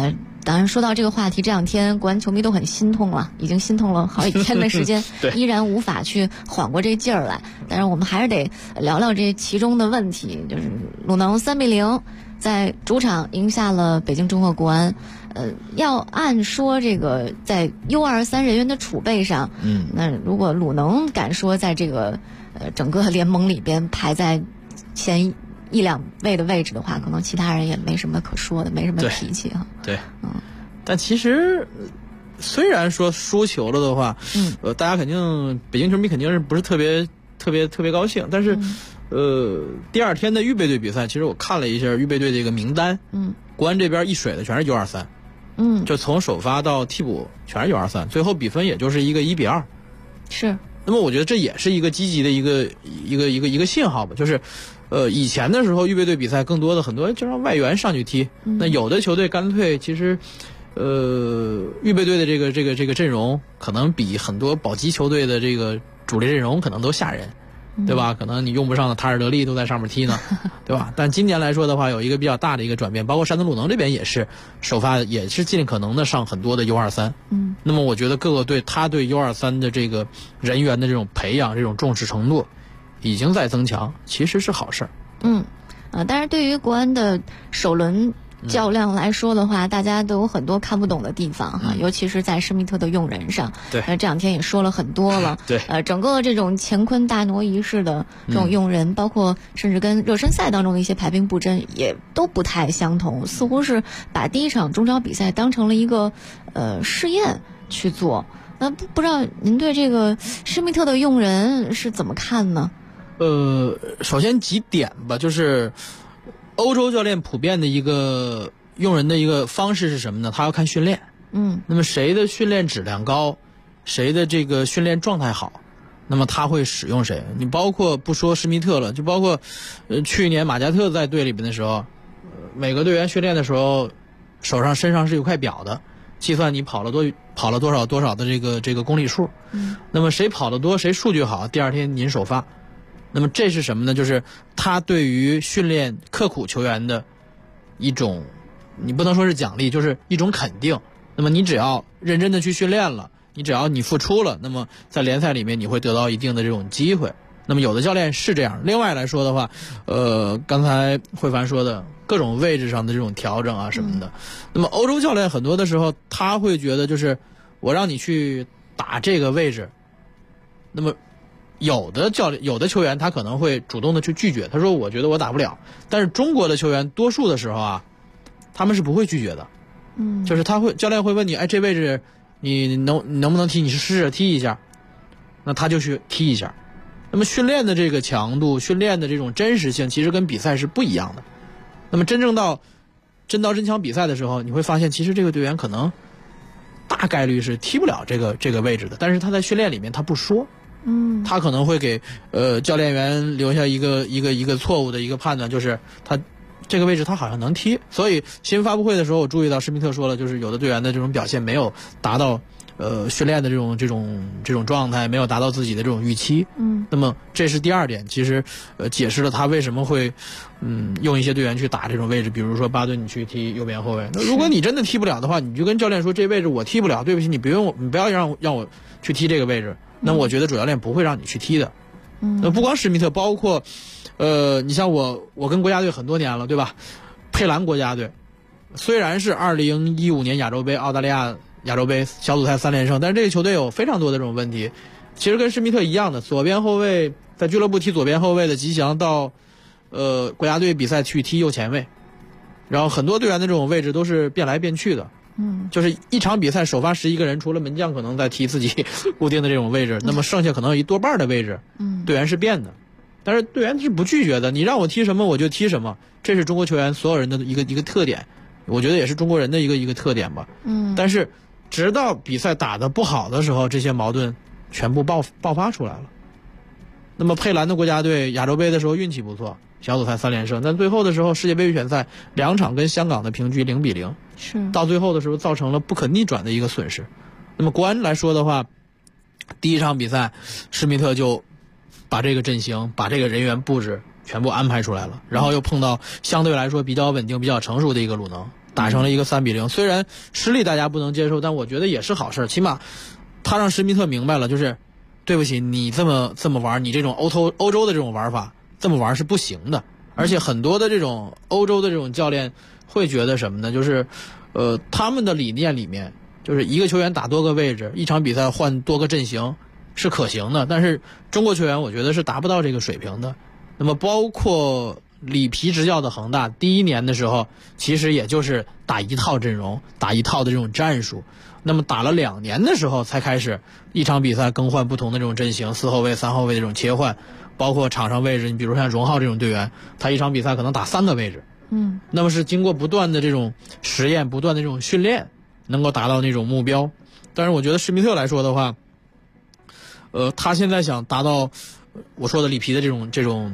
A: 当然说到这个话题，这2天国安球迷都很心痛了，已经心痛了好几天的时间依然无法去缓过这劲儿来。但是我们还是得聊聊这其中的问题，就是鲁能3-0在主场赢下了北京中赫国安。要按说这个在 U23 人员的储备上，那如果鲁能敢说在这个整个联盟里边排在前1-2位的位置的话，可能其他人也没什么可说的，没什么脾气哈。
C: 对，但其实虽然说输球了的话，大家肯定北京球迷肯定是不是特别高兴，但是第2天的预备队比赛，其实我看了一下预备队这个名单，国安这边一水的全是 U23，就从首发到替补全是 U23，最后比分也就是一个1-2，
A: 是。
C: 那么我觉得这也是一个积极的一个信号吧，就是以前的时候预备队比赛更多的很多就让外援上去踢，那有的球队干脆其实预备队的这个阵容可能比很多保级球队的这个主力阵容可能都吓人，对吧？可能你用不上的塔尔德利都在上面踢呢，对吧？但今年来说的话，有一个比较大的一个转变，包括山东鲁能这边也是首发也是尽可能的上很多的 U23。那么我觉得各个队他对 U23 的这个人员的这种培养、这种重视程度已经在增强，其实是好事儿。
A: 但是对于国安的首轮较量来说的话，大家都有很多看不懂的地方哈，尤其是在施密特的用人上。
C: 对，
A: 这2天也说了很多了。
C: 对，
A: 整个这种乾坤大挪移式的这种用人，包括甚至跟热身赛当中的一些排兵布阵也都不太相同，似乎是把第1场中超比赛当成了一个试验去做。那不知道您对这个施密特的用人是怎么看呢？
C: 首先几点吧，就是欧洲教练普遍的一个用人的一个方式是什么呢？他要看训练。那么谁的训练质量高，谁的这个训练状态好，那么他会使用谁。你包括不说施密特了，就包括去年马加特在队里边的时候，每个队员训练的时候身上是有块表的，计算你跑了多少的这个公里数。那么谁跑得多，谁数据好，第2天您首发。那么这是什么呢？就是他对于训练刻苦球员的一种，你不能说是奖励，就是一种肯定。那么你只要认真的去训练了，你只要你付出了，那么在联赛里面你会得到一定的这种机会。那么有的教练是这样。另外来说的话，刚才慧凡说的各种位置上的这种调整啊什么的，那么欧洲教练很多的时候他会觉得就是我让你去打这个位置，那么有的球员他可能会主动的去拒绝，他说我觉得我打不了。但是中国的球员多数的时候啊，他们是不会拒绝的。就是教练会问你，这位置你能不能踢？你试着踢一下，那他就去踢一下。那么训练的这个强度，训练的这种真实性，其实跟比赛是不一样的。那么真到真枪比赛的时候，你会发现其实这个队员可能大概率是踢不了这个位置的，但是他在训练里面他不说。他可能会给教练员留下一个错误的一个判断，就是他这个位置他好像能踢。所以新闻发布会的时候，我注意到施密特说了，就是有的队员的这种表现没有达到训练的这种状态，没有达到自己的这种预期。那么这是第2点，其实解释了他为什么会用一些队员去打这种位置，比如说巴顿你去踢右边后卫。那如果你真的踢不了的话，你就跟教练说这位置我踢不了，对不起，你不要让我去踢这个位置。那我觉得主教练不会让你去踢的。那不光施密特，包括你像我跟国家队很多年了，对吧？佩兰国家队虽然是2015年亚洲杯澳大利亚亚洲杯小组赛3连胜，但是这个球队有非常多的这种问题。其实跟施密特一样的，左边后卫在俱乐部踢左边后卫的吉祥到国家队比赛去踢右前卫，然后很多队员的这种位置都是变来变去的。就是一场比赛首发11个人，除了门将可能在踢自己固定的这种位置，那么剩下可能有一多半的位置，队员是变的。但是队员是不拒绝的，你让我踢什么我就踢什么，这是中国球员所有人的一个特点，我觉得也是中国人的一个特点吧。但是直到比赛打得不好的时候，这些矛盾全部爆发出来了。那么佩兰的国家队亚洲杯的时候运气不错，小组赛3连胜，但最后的时候世界杯预选赛2场跟香港的平局0-0，
A: 是
C: 到最后的时候造成了不可逆转的一个损失。那么国安来说的话，第1场比赛施密特就把这个阵型把这个人员布置全部安排出来了，然后又碰到相对来说比较稳定比较成熟的一个鲁能， 打成了一个3-0。虽然失利大家不能接受，但我觉得也是好事，起码他让施密特明白了，就是对不起，你这么玩，你这种欧洲的这种玩法这么玩是不行的。而且很多的这种欧洲的这种教练会觉得什么呢？就是他们的理念里面，就是一个球员打多个位置，一场比赛换多个阵型是可行的，但是中国球员我觉得是达不到这个水平的。那么包括里皮执教的恒大，第一年的时候其实也就是打一套阵容，打一套的这种战术，那么打了2年的时候才开始一场比赛更换不同的这种阵型，4后卫3后卫的这种切换，包括场上位置，你比如像荣浩这种队员，他一场比赛可能打3个位置，那么是经过不断的这种实验，不断的这种训练，能够达到那种目标。但是我觉得施密特来说的话，他现在想达到我说的里皮的这种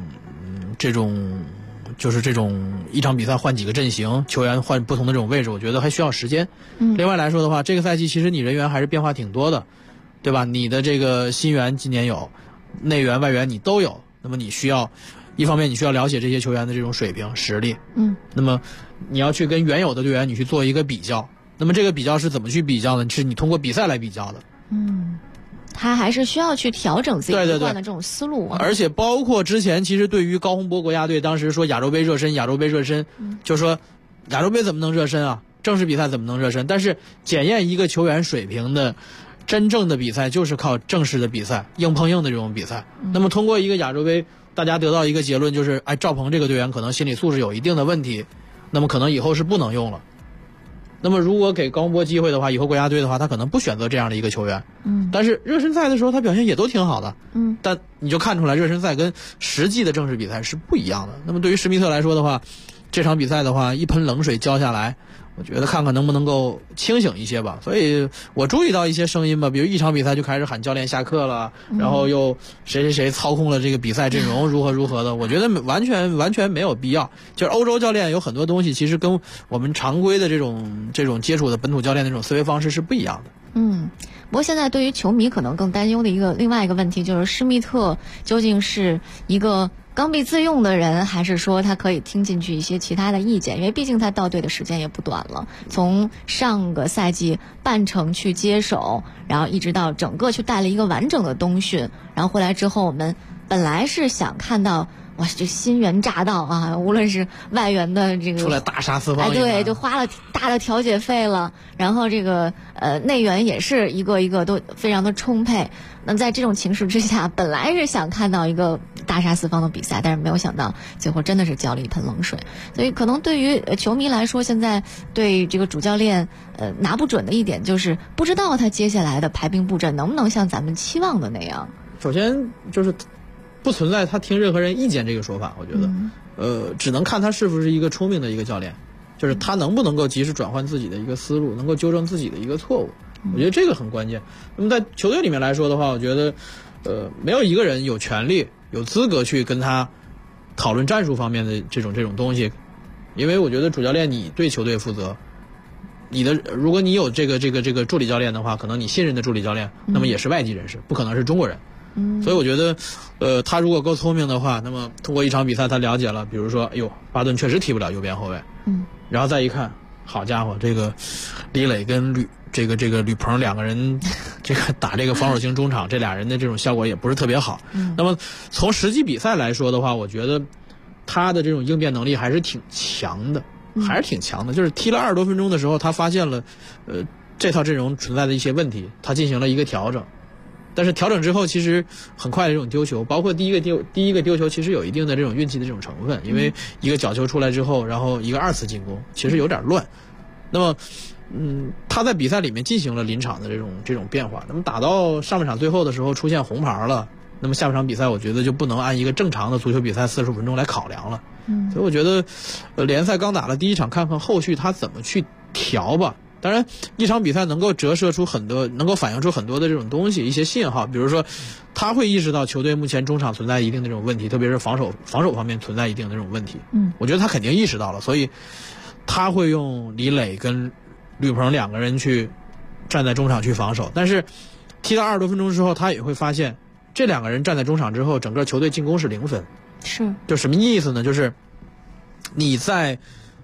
C: 就是这种一场比赛换几个阵型，球员换不同的这种位置，我觉得还需要时间。另外来说的话，这个赛季其实你人员还是变化挺多的，对吧？你的这个新援今年有，内援外援你都有，那么你需要一方面你需要了解这些球员的这种水平实力，那么你要去跟原有的队员你去做一个比较，那么这个比较是怎么去比较呢？是你通过比赛来比较的。
A: 他还是需要去调整自己一贯的这种思路。
C: 而且包括之前其实对于高洪波国家队当时说亚洲杯热身，就说亚洲杯怎么能热身啊，正式比赛怎么能热身？但是检验一个球员水平的真正的比赛就是靠正式的比赛，硬碰硬的这种比赛。那么通过一个亚洲杯，大家得到一个结论，就是赵鹏这个队员可能心理素质有一定的问题，那么可能以后是不能用了。那么如果给高洪波机会的话，以后国家队的话他可能不选择这样的一个球员。但是热身赛的时候他表现也都挺好的。但你就看出来热身赛跟实际的正式比赛是不一样的。那么对于施密特来说的话，这场比赛的话一盆冷水浇下来，我觉得看看能不能够清醒一些吧。所以我注意到一些声音吧，比如一场比赛就开始喊教练下课了，然后又谁操控了这个比赛阵容如何的，我觉得完全没有必要。就是欧洲教练有很多东西其实跟我们常规的这种接触的本土教练的这种思维方式是不一样的。
A: 不过现在对于球迷可能更担忧的另外一个问题就是施密特究竟是一个刚愎自用的人，还是说他可以听进去一些其他的意见？因为毕竟他到队的时间也不短了，从上个赛季半程去接手，然后一直到整个去带了一个完整的冬训，然后回来之后我们本来是想看到哇，这新援乍到啊！无论是外援的这个
C: 出来大杀四方，
A: 对，就花了大的调解费了。然后这个内援也是一个一个都非常的充沛。那在这种情势之下，本来是想看到一个大杀四方的比赛，但是没有想到最后真的是浇了一盆冷水。所以可能对于球迷来说，现在对这个主教练拿不准的一点就是不知道他接下来的排兵布阵能不能像咱们期望的那样。
C: 首先就是不存在他听任何人意见这个说法，我觉得，只能看他是不是一个聪明的一个教练，就是他能不能够及时转换自己的一个思路，能够纠正自己的一个错误，我觉得这个很关键。那么在球队里面来说的话，我觉得，没有一个人有权利、有资格去跟他讨论战术方面的这种东西，因为我觉得主教练你对球队负责，如果你有这个助理教练的话，可能你信任的助理教练，那么也是外籍人士，不可能是中国人。所以我觉得，他如果够聪明的话，那么通过一场比赛他了解了，比如说，巴顿确实踢不了右边后卫，然后再一看，好家伙，这个李磊跟吕鹏两个人，这个打这个防守型中场，这俩人的这种效果也不是特别好。那么从实际比赛来说的话，我觉得他的这种应变能力还是挺强的，就是踢了20多分钟的时候，他发现了，这套阵容存在的一些问题，他进行了一个调整。但是调整之后，其实很快的这种丢球，包括第一个丢球，其实有一定的这种运气的这种成分，因为一个角球出来之后，然后一个2次进攻，其实有点乱。那么，他在比赛里面进行了临场的这种变化。那么打到上半场最后的时候出现红牌了，那么下半场比赛我觉得就不能按一个正常的足球比赛45分钟来考量了。所以我觉得，联赛刚打了第一场，看看后续他怎么去调吧。当然，一场比赛能够折射出很多，能够反映出很多的这种东西，一些信号。比如说，他会意识到球队目前中场存在一定的这种问题，特别是防守方面存在一定的这种问题。我觉得他肯定意识到了，所以他会用李磊跟吕鹏两个人去站在中场去防守。但是踢到20多分钟之后，他也会发现这两个人站在中场之后，整个球队进攻是0分。
A: 是，
C: 就什么意思呢？就是你在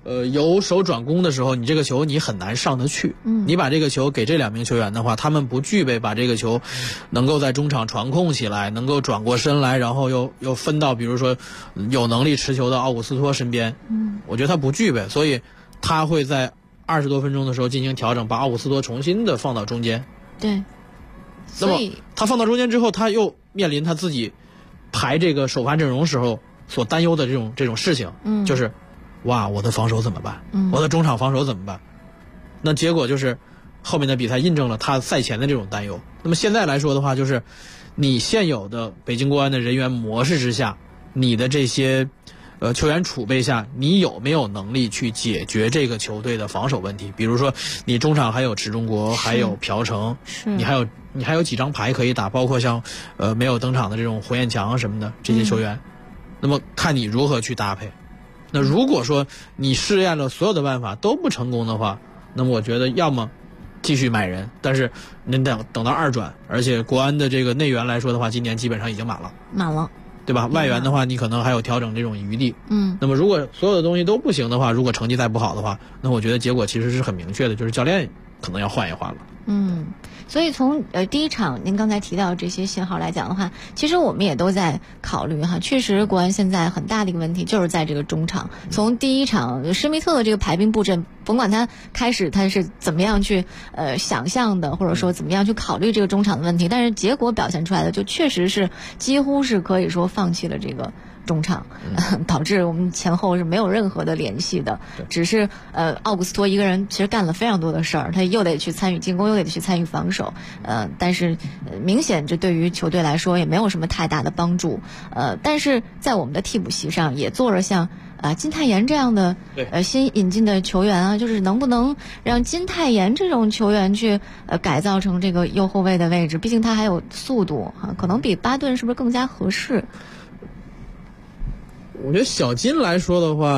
C: 由守转攻的时候，你这个球你很难上得去。你把这个球给这2名球员的话，他们不具备把这个球能够在中场传控起来，能够转过身来，然后又分到比如说有能力持球的奥古斯托身边。我觉得他不具备，所以他会在20多分钟的时候进行调整，把奥古斯托重新的放到中间。
A: 对。
C: 那么他放到中间之后，他又面临他自己排这个首发阵容时候所担忧的这种事情，就是哇，我的防守怎么办？我的中场防守怎么办？那结果就是后面的比赛印证了他赛前的这种担忧。那么现在来说的话，就是你现有的北京国安的人员模式之下，你的这些球员储备下，你有没有能力去解决这个球队的防守问题？比如说你中场还有池中国，还有朴成，你还有几张牌可以打，包括像没有登场的这种胡彦强什么的这些球员。那么看你如何去搭配。那如果说你试验了所有的办法都不成功的话，那么我觉得要么继续买人，但是您等到2转，而且国安的这个内援来说的话，今年基本上已经满了，对吧？外援的话，你可能还有调整这种余地。那么如果所有的东西都不行的话，如果成绩再不好的话，那我觉得结果其实是很明确的，就是教练可能要换一换了。
A: 所以从第一场您刚才提到这些信号来讲的话，其实我们也都在考虑哈。确实国安现在很大的一个问题就是在这个中场。从第一场施密特的这个排兵布阵，甭管他开始他是怎么样去想象的，或者说怎么样去考虑这个中场的问题，但是结果表现出来的就确实是几乎是可以说放弃了这个中场，导致我们前后是没有任何的联系的，只是奥古斯托一个人其实干了非常多的事儿，他又得去参与进攻，又得去参与防守，但是明显这对于球队来说也没有什么太大的帮助，但是在我们的替补席上也坐着像金泰妍这样的新引进的球员啊，就是能不能让金泰妍这种球员去改造成这个右后卫的位置，毕竟他还有速度可能比巴顿是不是更加合适？
C: 我觉得小金来说的话，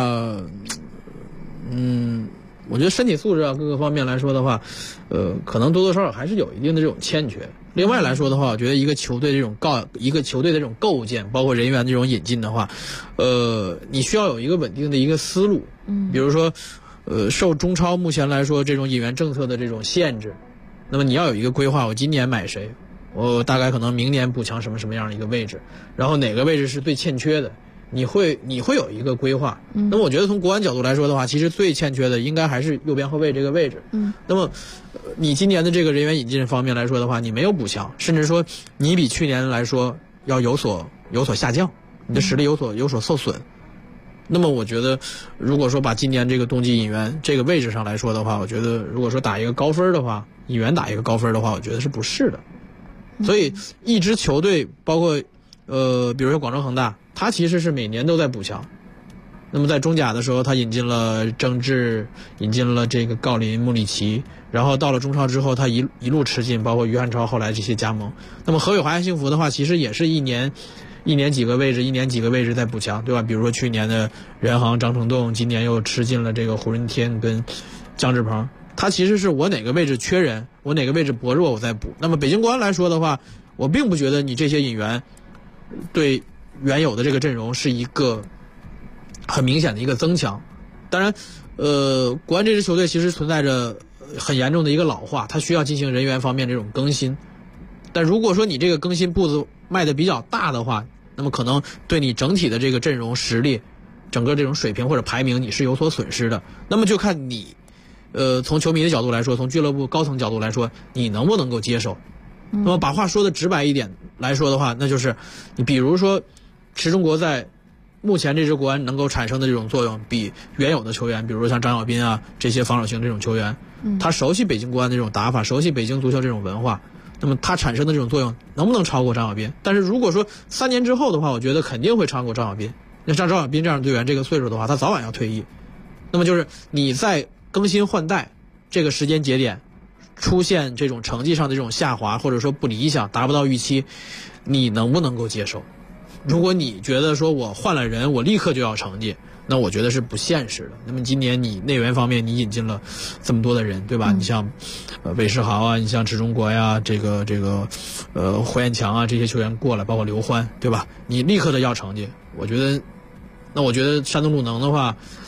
C: 我觉得身体素质啊各个方面来说的话，可能多多少少还是有一定的这种欠缺。另外来说的话，我觉得一个球队的这种构建，包括人员的这种引进的话，你需要有一个稳定的一个思路。比如说，受中超目前来说这种引援政策的这种限制，那么你要有一个规划，我今年买谁，我大概可能明年补强什么样的一个位置，然后哪个位置是最欠缺的。你会有一个规划。那么我觉得从国安角度来说的话，其实最欠缺的应该还是右边后卫这个位置。那么你今年的这个人员引进方面来说的话，你没有补强，甚至说你比去年来说要有所下降，你的实力有所受损。那么我觉得如果说把今年这个冬季引援这个位置上来说的话，我觉得如果说打一个高分的话，引援打一个高分的话，我觉得是不是的。所以一支球队包括比如说广州恒大，他其实是每年都在补强。那么在中甲的时候，他引进了郑智，引进了这个郜林、穆里奇，然后到了中超之后，他一路吃进，包括于汉超后来这些加盟。那么河北华夏幸福的话，其实也是一年几个位置在补强，对吧？比如说去年的任航、张成栋，今年又吃进了这个胡润天跟姜志鹏。他其实是我哪个位置缺人，我哪个位置薄弱，我再补。那么北京国安来说的话，我并不觉得你这些引援对原有的这个阵容是一个很明显的一个增强。当然国安这支球队其实存在着很严重的一个老化，它需要进行人员方面这种更新。但如果说你这个更新步子迈得比较大的话，那么可能对你整体的这个阵容实力整个这种水平或者排名你是有所损失的。那么就看你从球迷的角度来说，从俱乐部高层角度来说，你能不能够接受。那么把话说的直白一点来说的话，那就是你比如说池中国在目前这支国安能够产生的这种作用，比原有的球员，比如说像张小斌啊这些防守型这种球员，他熟悉北京国安的这种打法，熟悉北京足球这种文化，那么他产生的这种作用能不能超过张小斌？但是如果说3年之后的话，我觉得肯定会超过张小斌。那像张小斌这样的队员这个岁数的话，他早晚要退役。那么就是你在更新换代这个时间节点出现这种成绩上的这种下滑，或者说不理想，达不到预期，你能不能够接受？如果你觉得说我换了人我立刻就要成绩，那我觉得是不现实的。那么今年你内援方面你引进了这么多的人，对吧？你像韦世豪啊，你像池中国呀，这个胡彦强啊，这些球员过来，包括刘欢，对吧？你立刻的要成绩，我觉得山东鲁能的话，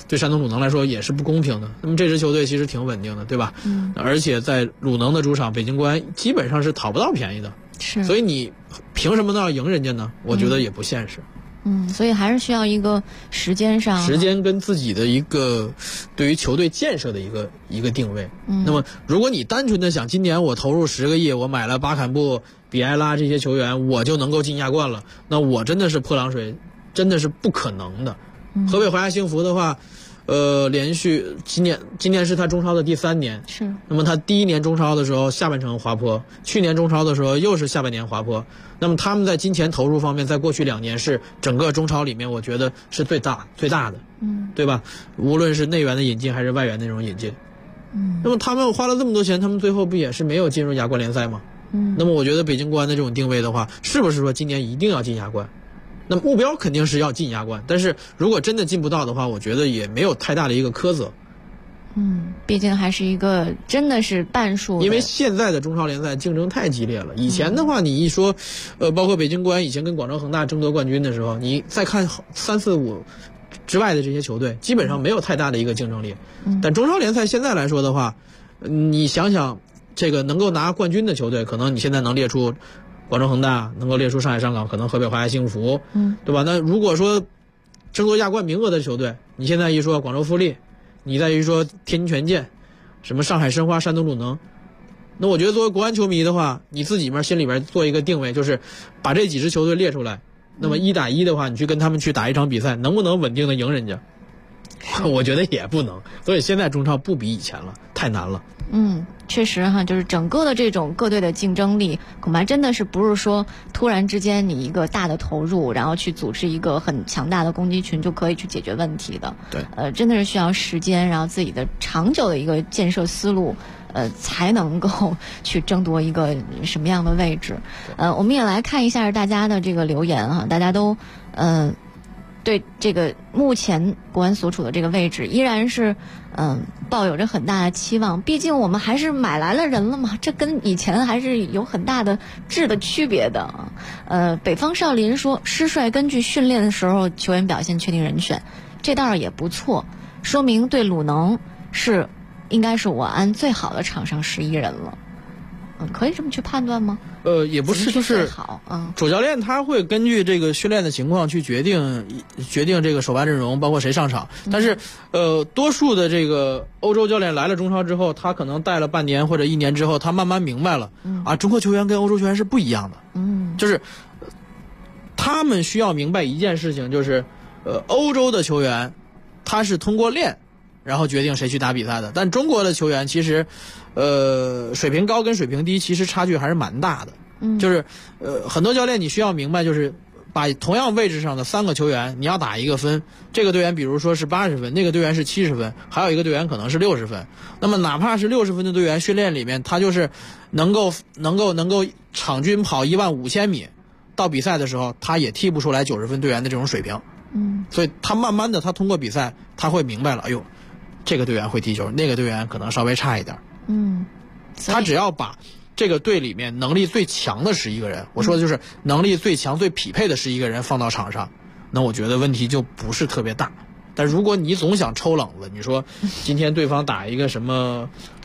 C: 对山东鲁能来说也是不公平的。那么这支球队其实挺稳定的，对吧？而且在鲁能的主场北京国安基本上是讨不到便宜的，
A: 是。
C: 所以你凭什么都要赢人家呢？我觉得也不现实。
A: 所以还是需要一个时间
C: 跟自己的一个对于球队建设的一个定位。那么如果你单纯的想今年我投入10个亿，我买了巴坎布、比埃拉这些球员，我就能够进亚冠了，那我真的是泼冷水，真的是不可能的。河北华夏幸福的话，连续今年是他中超的第3年，
A: 是。
C: 那么他第1年中超的时候下半程滑坡，去年中超的时候又是下半年滑坡。那么他们在金钱投入方面，在过去2年是整个中超里面，我觉得是最大的，对吧？无论是内援的引进还是外援那种引进，那么他们花了这么多钱，他们最后不也是没有进入亚冠联赛吗？那么我觉得北京国安的这种定位的话，是不是说今年一定要进亚冠？那目标肯定是要进亚冠，但是如果真的进不到的话，我觉得也没有太大的一个苛责。
A: 毕竟还是一个真的是半数。
C: 因为现在的中超联赛竞争太激烈了。以前的话，你一说，包括北京国安以前跟广州恒大争夺冠军的时候，你再看3、4、5之外的这些球队，基本上没有太大的一个竞争力。但中超联赛现在来说的话，你想想，这个能够拿冠军的球队，可能你现在能列出广州恒大，能够列出上海上港，可能河北华夏幸福，对吧？那如果说争夺亚冠名额的球队，你现在一说广州富力，你再一说天津权健，什么上海申花、山东鲁能，那我觉得作为国安球迷的话，你自己心里边做一个定位，就是把这几支球队列出来，那么1打1的话，你去跟他们去打一场比赛，能不能稳定的赢人家？我觉得也不能。所以现在中超不比以前了，太难了。
A: 确实哈，就是整个的这种各队的竞争力，恐怕真的是不是说突然之间你一个大的投入，然后去组织一个很强大的攻击群就可以去解决问题的。
C: 对，
A: 真的是需要时间，然后自己的长久的一个建设思路，才能够去争夺一个什么样的位置。我们也来看一下大家的这个留言哈，大家都对这个目前国安所处的这个位置依然是抱有着很大的期望，毕竟我们还是买来了人了嘛，这跟以前还是有很大的质的区别的。北方少林说，师帅根据训练的时候球员表现确定人选，这倒是也不错，说明对鲁能应该是我安最好的场上11人了。可以这么去判断吗？
C: 也不是，就是主教练他会根据这个训练的情况去决定这个首发阵容，包括谁上场。但是多数的这个欧洲教练来了中超之后，他可能带了半年或者1年之后，他慢慢明白了中国球员跟欧洲球员是不一样的。就是他们需要明白一件事情，就是欧洲的球员他是通过练然后决定谁去打比赛的，但中国的球员其实水平高跟水平低其实差距还是蛮大的。就是很多教练你需要明白，就是把同样位置上的3个球员你要打一个分，这个队员比如说是80分，那个队员是70分，还有一个队员可能是60分。那么哪怕是60分的队员，训练里面他就是能够场均跑15000米，到比赛的时候他也踢不出来90分队员的这种水平。所以他慢慢的他通过比赛他会明白了，哎呦，这个队员会踢球，那个队员可能稍微差一点。他只要把这个队里面能力最强的11个人，我说的就是能力最强最匹配的11个人放到场上，那我觉得问题就不是特别大。但如果你总想抽冷子，你说今天对方打一个什么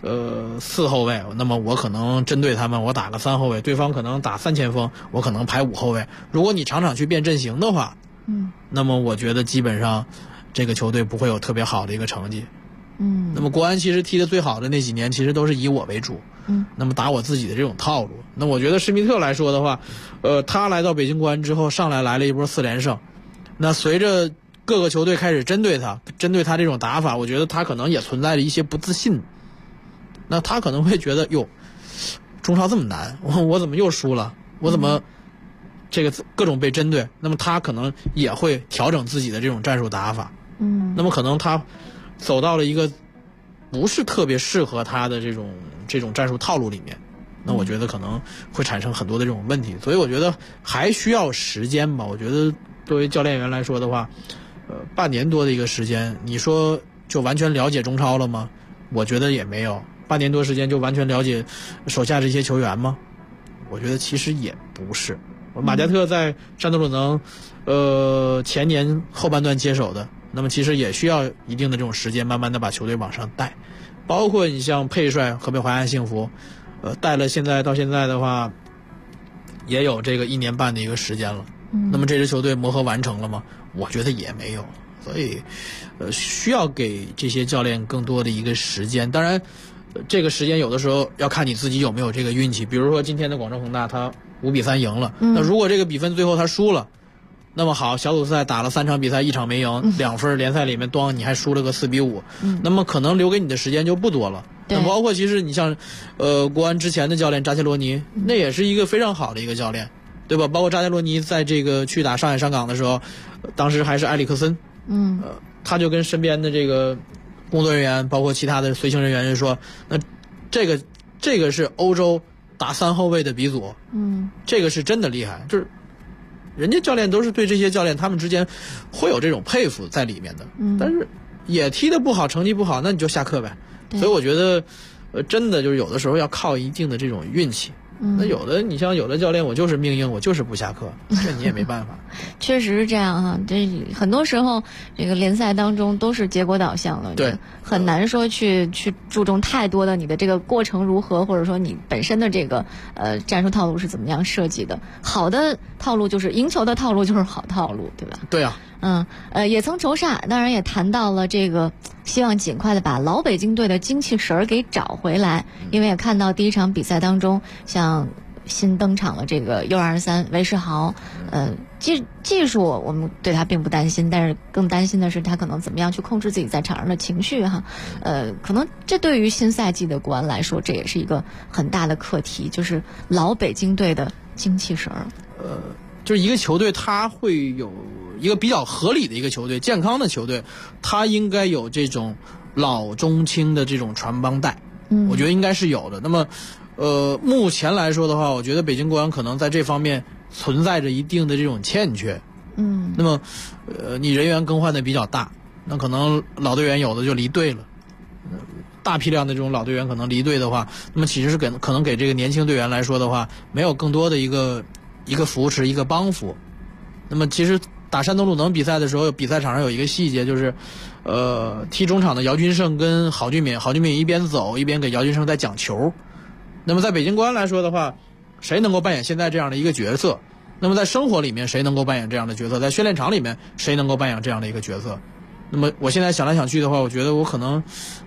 C: 4后卫，那么我可能针对他们我打个3后卫，对方可能打3前锋，我可能排5后卫。如果你场场去变阵型的话，那么我觉得基本上这个球队不会有特别好的一个成绩。那么国安其实踢得最好的那几年其实都是以我为主，那么打我自己的这种套路。那我觉得施密特来说的话，他来到北京国安之后上来了一波4连胜，那随着各个球队开始针对他这种打法，我觉得他可能也存在着一些不自信。那他可能会觉得，哟，中超这么难，我怎么又输了，我怎么这个各种被针对，那么他可能也会调整自己的这种战术打法。那么可能他走到了一个不是特别适合他的这种战术套路里面，那我觉得可能会产生很多的这种问题。所以我觉得还需要时间吧。我觉得作为教练员来说的话，半年多的一个时间，你说就完全了解中超了吗？我觉得也没有。半年多时间就完全了解手下这些球员吗？我觉得其实也不是。马加特在山东鲁能前年后半段接手的， 那么其实也需要一定的这种时间，慢慢的把球队往上带。包括你像佩帅河北淮安幸福，带了到现在的话，也有这个1年半的一个时间了。那么这支球队磨合完成了吗？我觉得也没有。所以，需要给这些教练更多的一个时间。当然，这个时间有的时候要看你自己有没有这个运气。比如说今天的广州恒大，他5-3赢了。那如果这个比分最后他输了，那么好，小组赛打了3场比赛，1场没赢，2分，联赛里面你还输了个4-5，那么可能留给你的时间就不多了。那包括其实你像，国安之前的教练扎切罗尼，那也是一个非常好的一个教练，对吧？包括扎切罗尼在这个去打上海上港的时候，当时还是埃里克森。他就跟身边的这个工作人员，包括其他的随行人员就说，那这个是欧洲打3后卫的鼻祖，这个是真的厉害，就是人家教练都是对这些教练他们之间会有这种佩服在里面的，但是也踢得不好，成绩不好，那你就下课呗。所以我觉得，真的就是有的时候要靠一定的这种运气。那你像有的教练，我就是命硬，我就是不下课，这你也没办法。
A: 确实是这样哈，这很多时候这个联赛当中都是结果导向了，
C: 对，
A: 很难说去注重太多的你的这个过程如何，或者说你本身的这个战术套路是怎么样设计的。好的套路就是赢球的套路就是好套路，对吧？
C: 对啊。
A: 也曾仇煞，当然也谈到了这个希望尽快的把老北京队的精气神儿给找回来，因为也看到第一场比赛当中，像新登场了这个U23韦世豪，技术我们对他并不担心，但是更担心的是他可能怎么样去控制自己在场上的情绪哈，可能这对于新赛季的国安来说，这也是一个很大的课题，就是老北京队的精气神儿。
C: 就是一个球队，他会有一个比较合理的一个球队，健康的球队，他应该有这种老中青的这种传帮带，我觉得应该是有的。那么，目前来说的话，我觉得北京国安可能在这方面存在着一定的这种欠缺。那么，你人员更换的比较大，那可能老队员有的就离队了。大批量的这种老队员可能离队的话，那么其实是可能给这个年轻队员来说的话，没有更多的一个扶持，一个帮扶。那么其实打山东鲁能比赛的时候，比赛场上有一个细节，就是踢中场的姚军胜跟郝俊敏一边走一边给姚军胜在讲球。那么在北京国安来说的话，谁能够扮演现在这样的一个角色？那么在生活里面谁能够扮演这样的角色？在训练场里面谁能够扮演这样的一个角色？那么我现在想来想去的话，我觉得我可能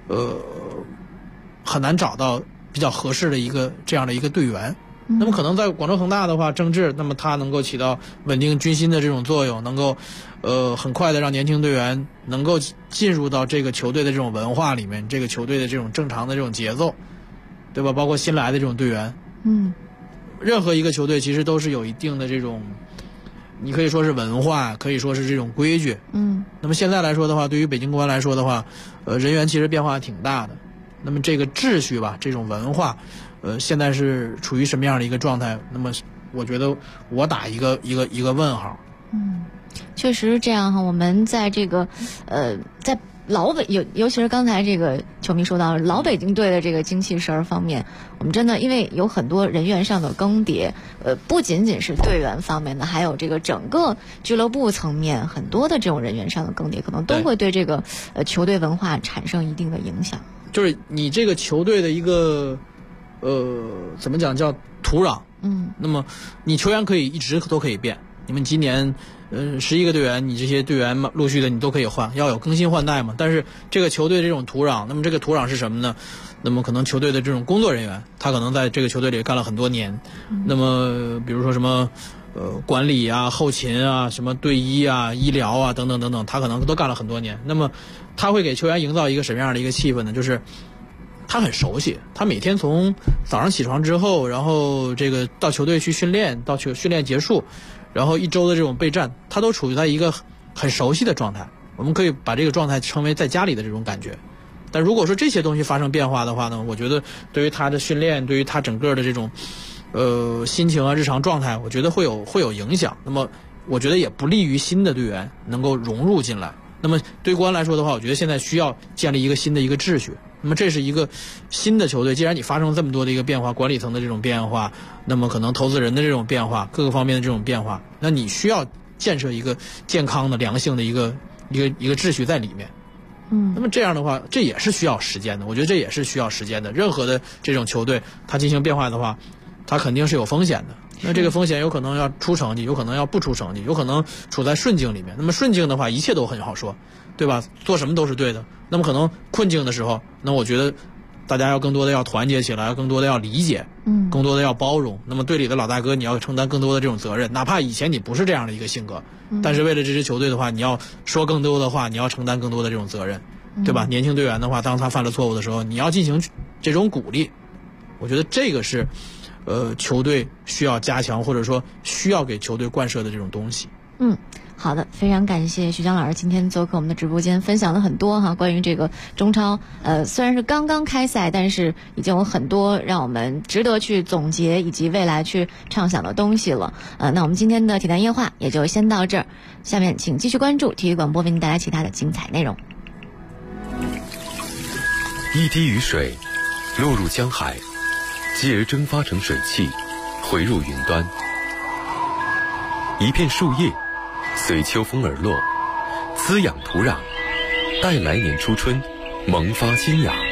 C: 很难找到比较合适的这样的一个队员。那么可能在广州恒大的话，郑智，那么他能够起到稳定军心的这种作用，能够很快的让年轻队员能够进入到这个球队的这种文化里面，这个球队的这种正常的这种节奏，对吧？包括新来的这种队员，任何一个球队其实都是有一定的这种，你可以说是文化，可以说是这种规矩。那么现在来说的话，对于北京国安来说的话，人员其实变化挺大的。那么这个秩序吧，这种文化，现在是处于什么样的一个状态？那么我觉得我打一个问号。
A: 确实是这样哈。我们在这个在老北尤其是刚才这个球迷说到老北京队的这个精气神方面，我们真的因为有很多人员上的更迭，不仅仅是队员方面的，还有这个整个俱乐部层面很多的这种人员上的更迭，可能都会对这个球队文化产生一定的影响。
C: 就是你这个球队的一个怎么讲叫土壤，那么你球员可以一直都可以变。你们今年11个队员，你这些队员陆续的你都可以换，要有更新换代嘛。但是这个球队这种土壤，那么这个土壤是什么呢？那么可能球队的这种工作人员，他可能在这个球队里干了很多年。那么比如说什么管理啊、后勤啊、什么队医啊、医疗啊等等等等，他可能都干了很多年。那么他会给球员营造一个什么样的一个气氛呢？就是他很熟悉，他每天从早上起床之后，然后这个到球队去训练，到训练结束，然后一周的这种备战，他都处于在一个很熟悉的状态。我们可以把这个状态称为在家里的这种感觉。但如果说这些东西发生变化的话呢，我觉得对于他的训练，对于他整个的这种心情啊、日常状态，我觉得会有影响。那么我觉得也不利于新的队员能够融入进来。那么对国安来说的话，我觉得现在需要建立一个新的一个秩序。那么这是一个新的球队，既然你发生这么多的一个变化，管理层的这种变化，那么可能投资人的这种变化，各个方面的这种变化，那你需要建设一个健康的、良性的一个一个秩序在里面。那么这样的话，这也是需要时间的。我觉得这也是需要时间的。任何的这种球队，它进行变化的话，它肯定是有风险的。那这个风险有可能要出成绩，有可能要不出成绩，有可能处在顺境里面。那么顺境的话，一切都很好说，对吧？做什么都是对的。那么可能困境的时候，那我觉得大家要更多的要团结起来，更多的要理解，更多的要包容。那么队里的老大哥，你要承担更多的这种责任，哪怕以前你不是这样的一个性格，但是为了这支球队的话，你要说更多的话，你要承担更多的这种责任，对吧？年轻队员的话，当他犯了错误的时候，你要进行这种鼓励。我觉得这个是球队需要加强，或者说需要给球队灌输的这种东西。
A: 好的，非常感谢徐江老师今天做客我们的直播间，分享了很多关于这个中超，虽然是刚刚开赛，但是已经有很多让我们值得去总结以及未来去畅想的东西了。那我们今天的体坛夜话也就先到这儿，下面请继续关注体育广播为您带来其他的精彩内容。
L: 一滴雨水落入江海，继而蒸发成水汽，回入云端。一片树叶随秋风而落，滋养土壤，待来年初春萌发新芽。